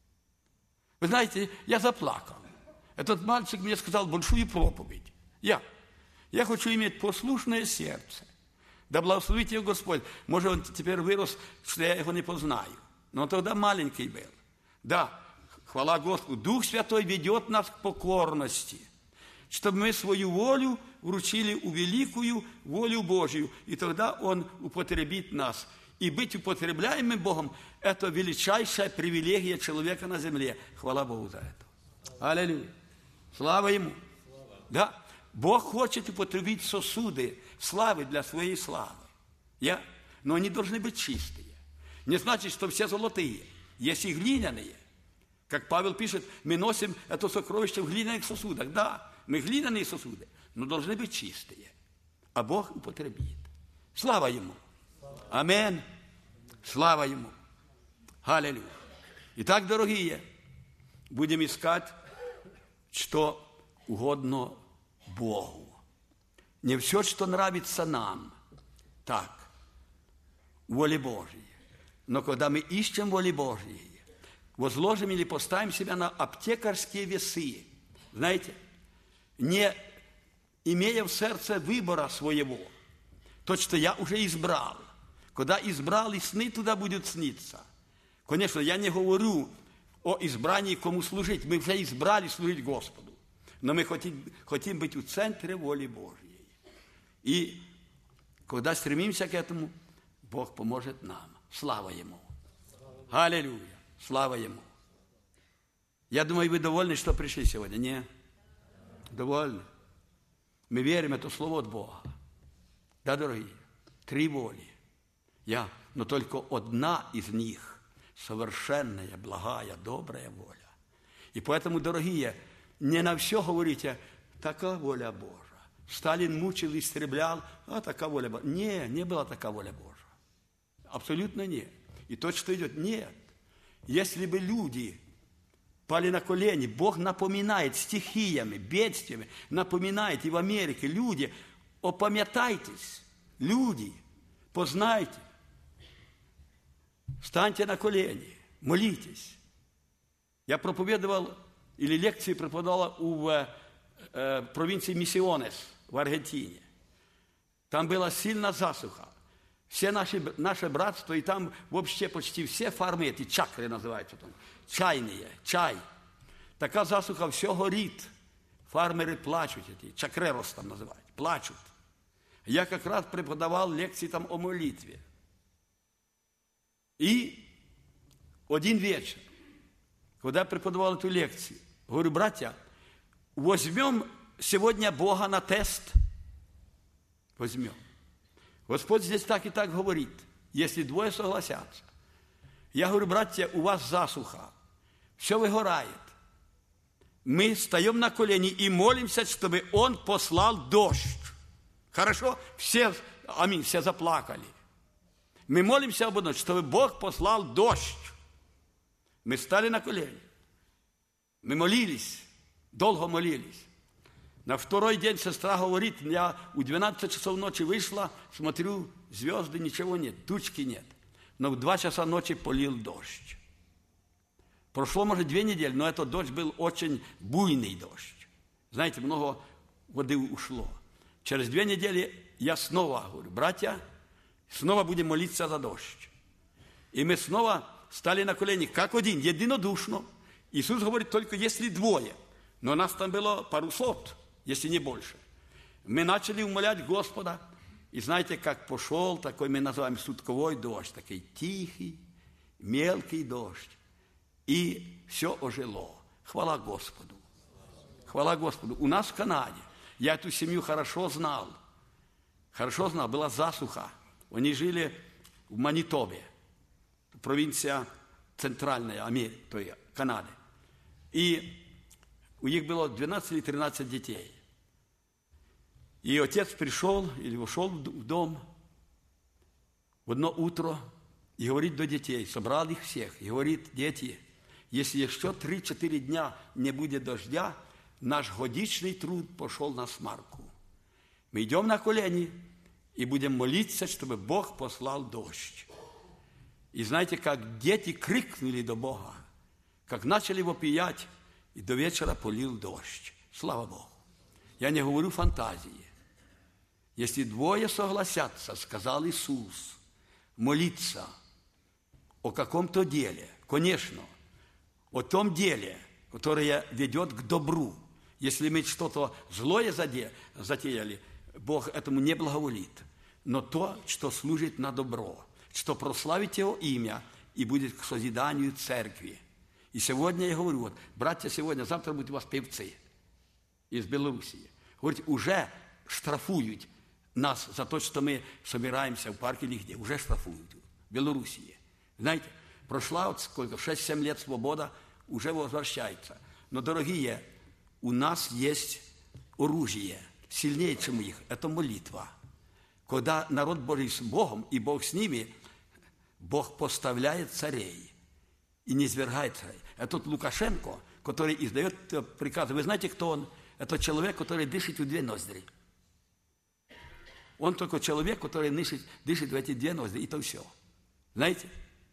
Вы знаете, я заплакал. Этот мальчик мне сказал большую проповедь. Я, я хочу иметь послушное сердце. Да благословит его Господь. Может, он теперь вырос, что я его не познаю. Но тогда маленький был. Да, хвала Господу. Дух Святой ведет нас к покорности, чтобы мы свою волю вручили у великую волю Божию, и тогда Он употребит нас. И быть употребляемым Богом – это величайшая привилегия человека на земле. Хвала Богу за это. Аллилуйя. Слава Ему. Да, Бог хочет употребить сосуды славы для своей славы. Я? Но они должны быть чистые. Не значит, что все золотые. Есть и глиняные. Как Павел пишет, мы носим это сокровище в глиняных сосудах. Да, мы глиняные сосуды, но должны быть чистые. А Бог употребит. Слава Ему. Аминь. Слава Ему. Аллилуйя. Итак, дорогие, будем искать, что угодно Богу. Не все, что нравится нам, так, воли Божьей. Но когда мы ищем воли Божьей, возложим или поставим себя на аптекарские весы, знаете, не имея в сердце выбора своего, то, что я уже избрал. Когда избрал, и сны туда будут сниться. Конечно, я не говорю о избрании, кому служить. Мы уже избрали служить Господу. Но мы хотим, хотим быть в центре воли Божьей. И когда стремимся к этому, Бог поможет нам. Слава Ему. Аллилуйя. Слава Ему. Я думаю, вы довольны, что пришли сегодня? Не? Довольны? Мы верим, это слово от Бога. Да, дорогие? Три воли. Я, но только одна из них совершенная, благая, добрая воля. И поэтому, дорогие, не на все говорите, такая воля Божия. Сталин мучил, истреблял, а такая воля Божия. Не, не была такая воля Божия. Абсолютно нет. И то, что идет, нет. Если бы люди пали на колени. Бог напоминает стихиями, бедствиями, напоминает и в Америке. Люди, опам'ятайтесь, люди, познайте. Встаньте на колени, молитесь. Я проповедовал, или лекции преподавал в э, провинции Миссионес в Аргентине. Там была сильная засуха. Все наши, наше братство, и там вообще почти все фармы, эти чакры называются там, чайные, чай. Такая засуха, все горит. Фармеры плачут, эти чакрерос там называют, плачут. Я как раз преподавал лекции там о молитве. И один вечер, когда я преподавал эту лекцию, говорю, братья, возьмем сегодня Бога на тест. Возьмем. Господь здесь так и так говорит, если двое согласятся. Я говорю, братья, у вас засуха, все выгорает. Мы встаем на колени и молимся, чтобы Он послал дождь. Хорошо? Все, аминь, все заплакали. Мы молимся об одном, чтобы Бог послал дождь. Мы встали на колени. Мы молились, долго молились. На второй день сестра говорит, я у двенадцати часов ночи вышла, смотрю, звезды, ничего нет, тучки нет. Но в два часа ночи полил дождь. Прошло, может, две недели, но этот дождь был очень буйный дождь. Знаете, много воды ушло. Через две недели я снова говорю, братья, снова будем молиться за дождь. И мы снова стали на колени, как один, единодушно. Иисус говорит, только если двое. Но нас там было пару сот, если не больше. Мы начали умолять Господа. И знаете, как пошел такой, мы называем сутковой дождь, такой тихий, мелкий дождь. И все ожило. Хвала Господу. Хвала Господу. У нас в Канаде, я эту семью хорошо знал. Хорошо знал, была засуха. Они жили в Манитобе, провинция Центральная Америки, то есть Канады. И у них было двенадцать или тринадцать детей. И отец пришел или ушел в дом в одно утро и говорит до детей, собрал их всех, и говорит, дети, если еще три-четыре дня не будет дождя, наш годичный труд пошел на смарку. Мы идем на колени и будем молиться, чтобы Бог послал дождь. И знаете, как дети крикнули до Бога, как начали вопиять, и до вечера полил дождь. Слава Богу. Я не говорю фантазии. Если двое согласятся, сказал Иисус, молиться о каком-то деле, конечно, о том деле, которое ведет к добру. Если мы что-то злое затеяли, Бог этому не благоволит. Но то, что служит на добро, что прославит Его имя и будет к созиданию церкви. И сегодня я говорю, вот, братья, сегодня, завтра будут у вас певцы из Белоруссии. Говорите, уже штрафуют нас за то, что мы собираемся в парке или где. Уже штрафуют в Белоруссии. Знаете, прошла вот сколько, шесть-семь лет свобода, уже возвращается. Но, дорогие, у нас есть оружие, сильнее, чем их. Это молитва. Когда народ Божий с Богом, и Бог с ними, Бог поставляет царей и не свергает царей. Этот Лукашенко, который издает приказы. Вы знаете, кто он? Это человек, который дышит в две ноздри. Он только человек, который дышит, дышит в эти две ноздри, и то все. Знаете?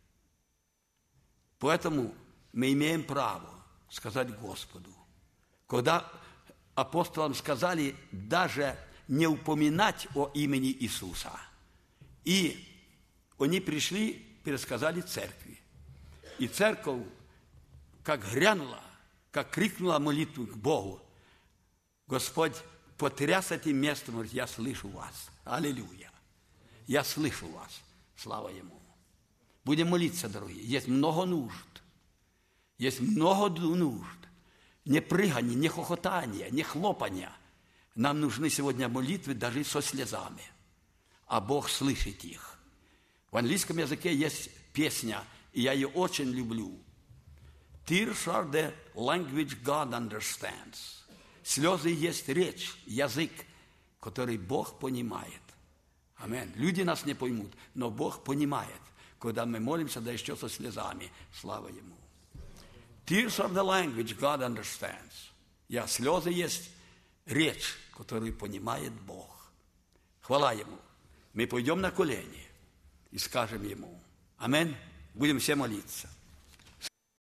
Поэтому мы имеем право сказать Господу. Когда апостолам сказали даже не упоминать о имени Иисуса. И они пришли, пересказали церкви. И церковь, как грянула, как крикнула молитву к Богу, Господь потряс этим местом, говорит, я слышу вас. Аллилуйя. Я слышу вас. Слава Ему. Будем молиться, дорогие. Есть много нужд. Есть много нужд. Не прыгание, не хохотание, не хлопание. Нам нужны сегодня молитвы даже со слезами. А Бог слышит их. В английском языке есть песня, и я ее очень люблю. Tears are the language God understands. Слезы есть речь, язык, который Бог понимает. Аминь. Люди нас не поймут, но Бог понимает, когда мы молимся, да еще со слезами. Слава Ему. Tears are the language God understands. Я слезы есть речь, которую понимает Бог. Хвала Ему. Мы пойдем на колени и скажем Ему. Аминь. Будем все молиться.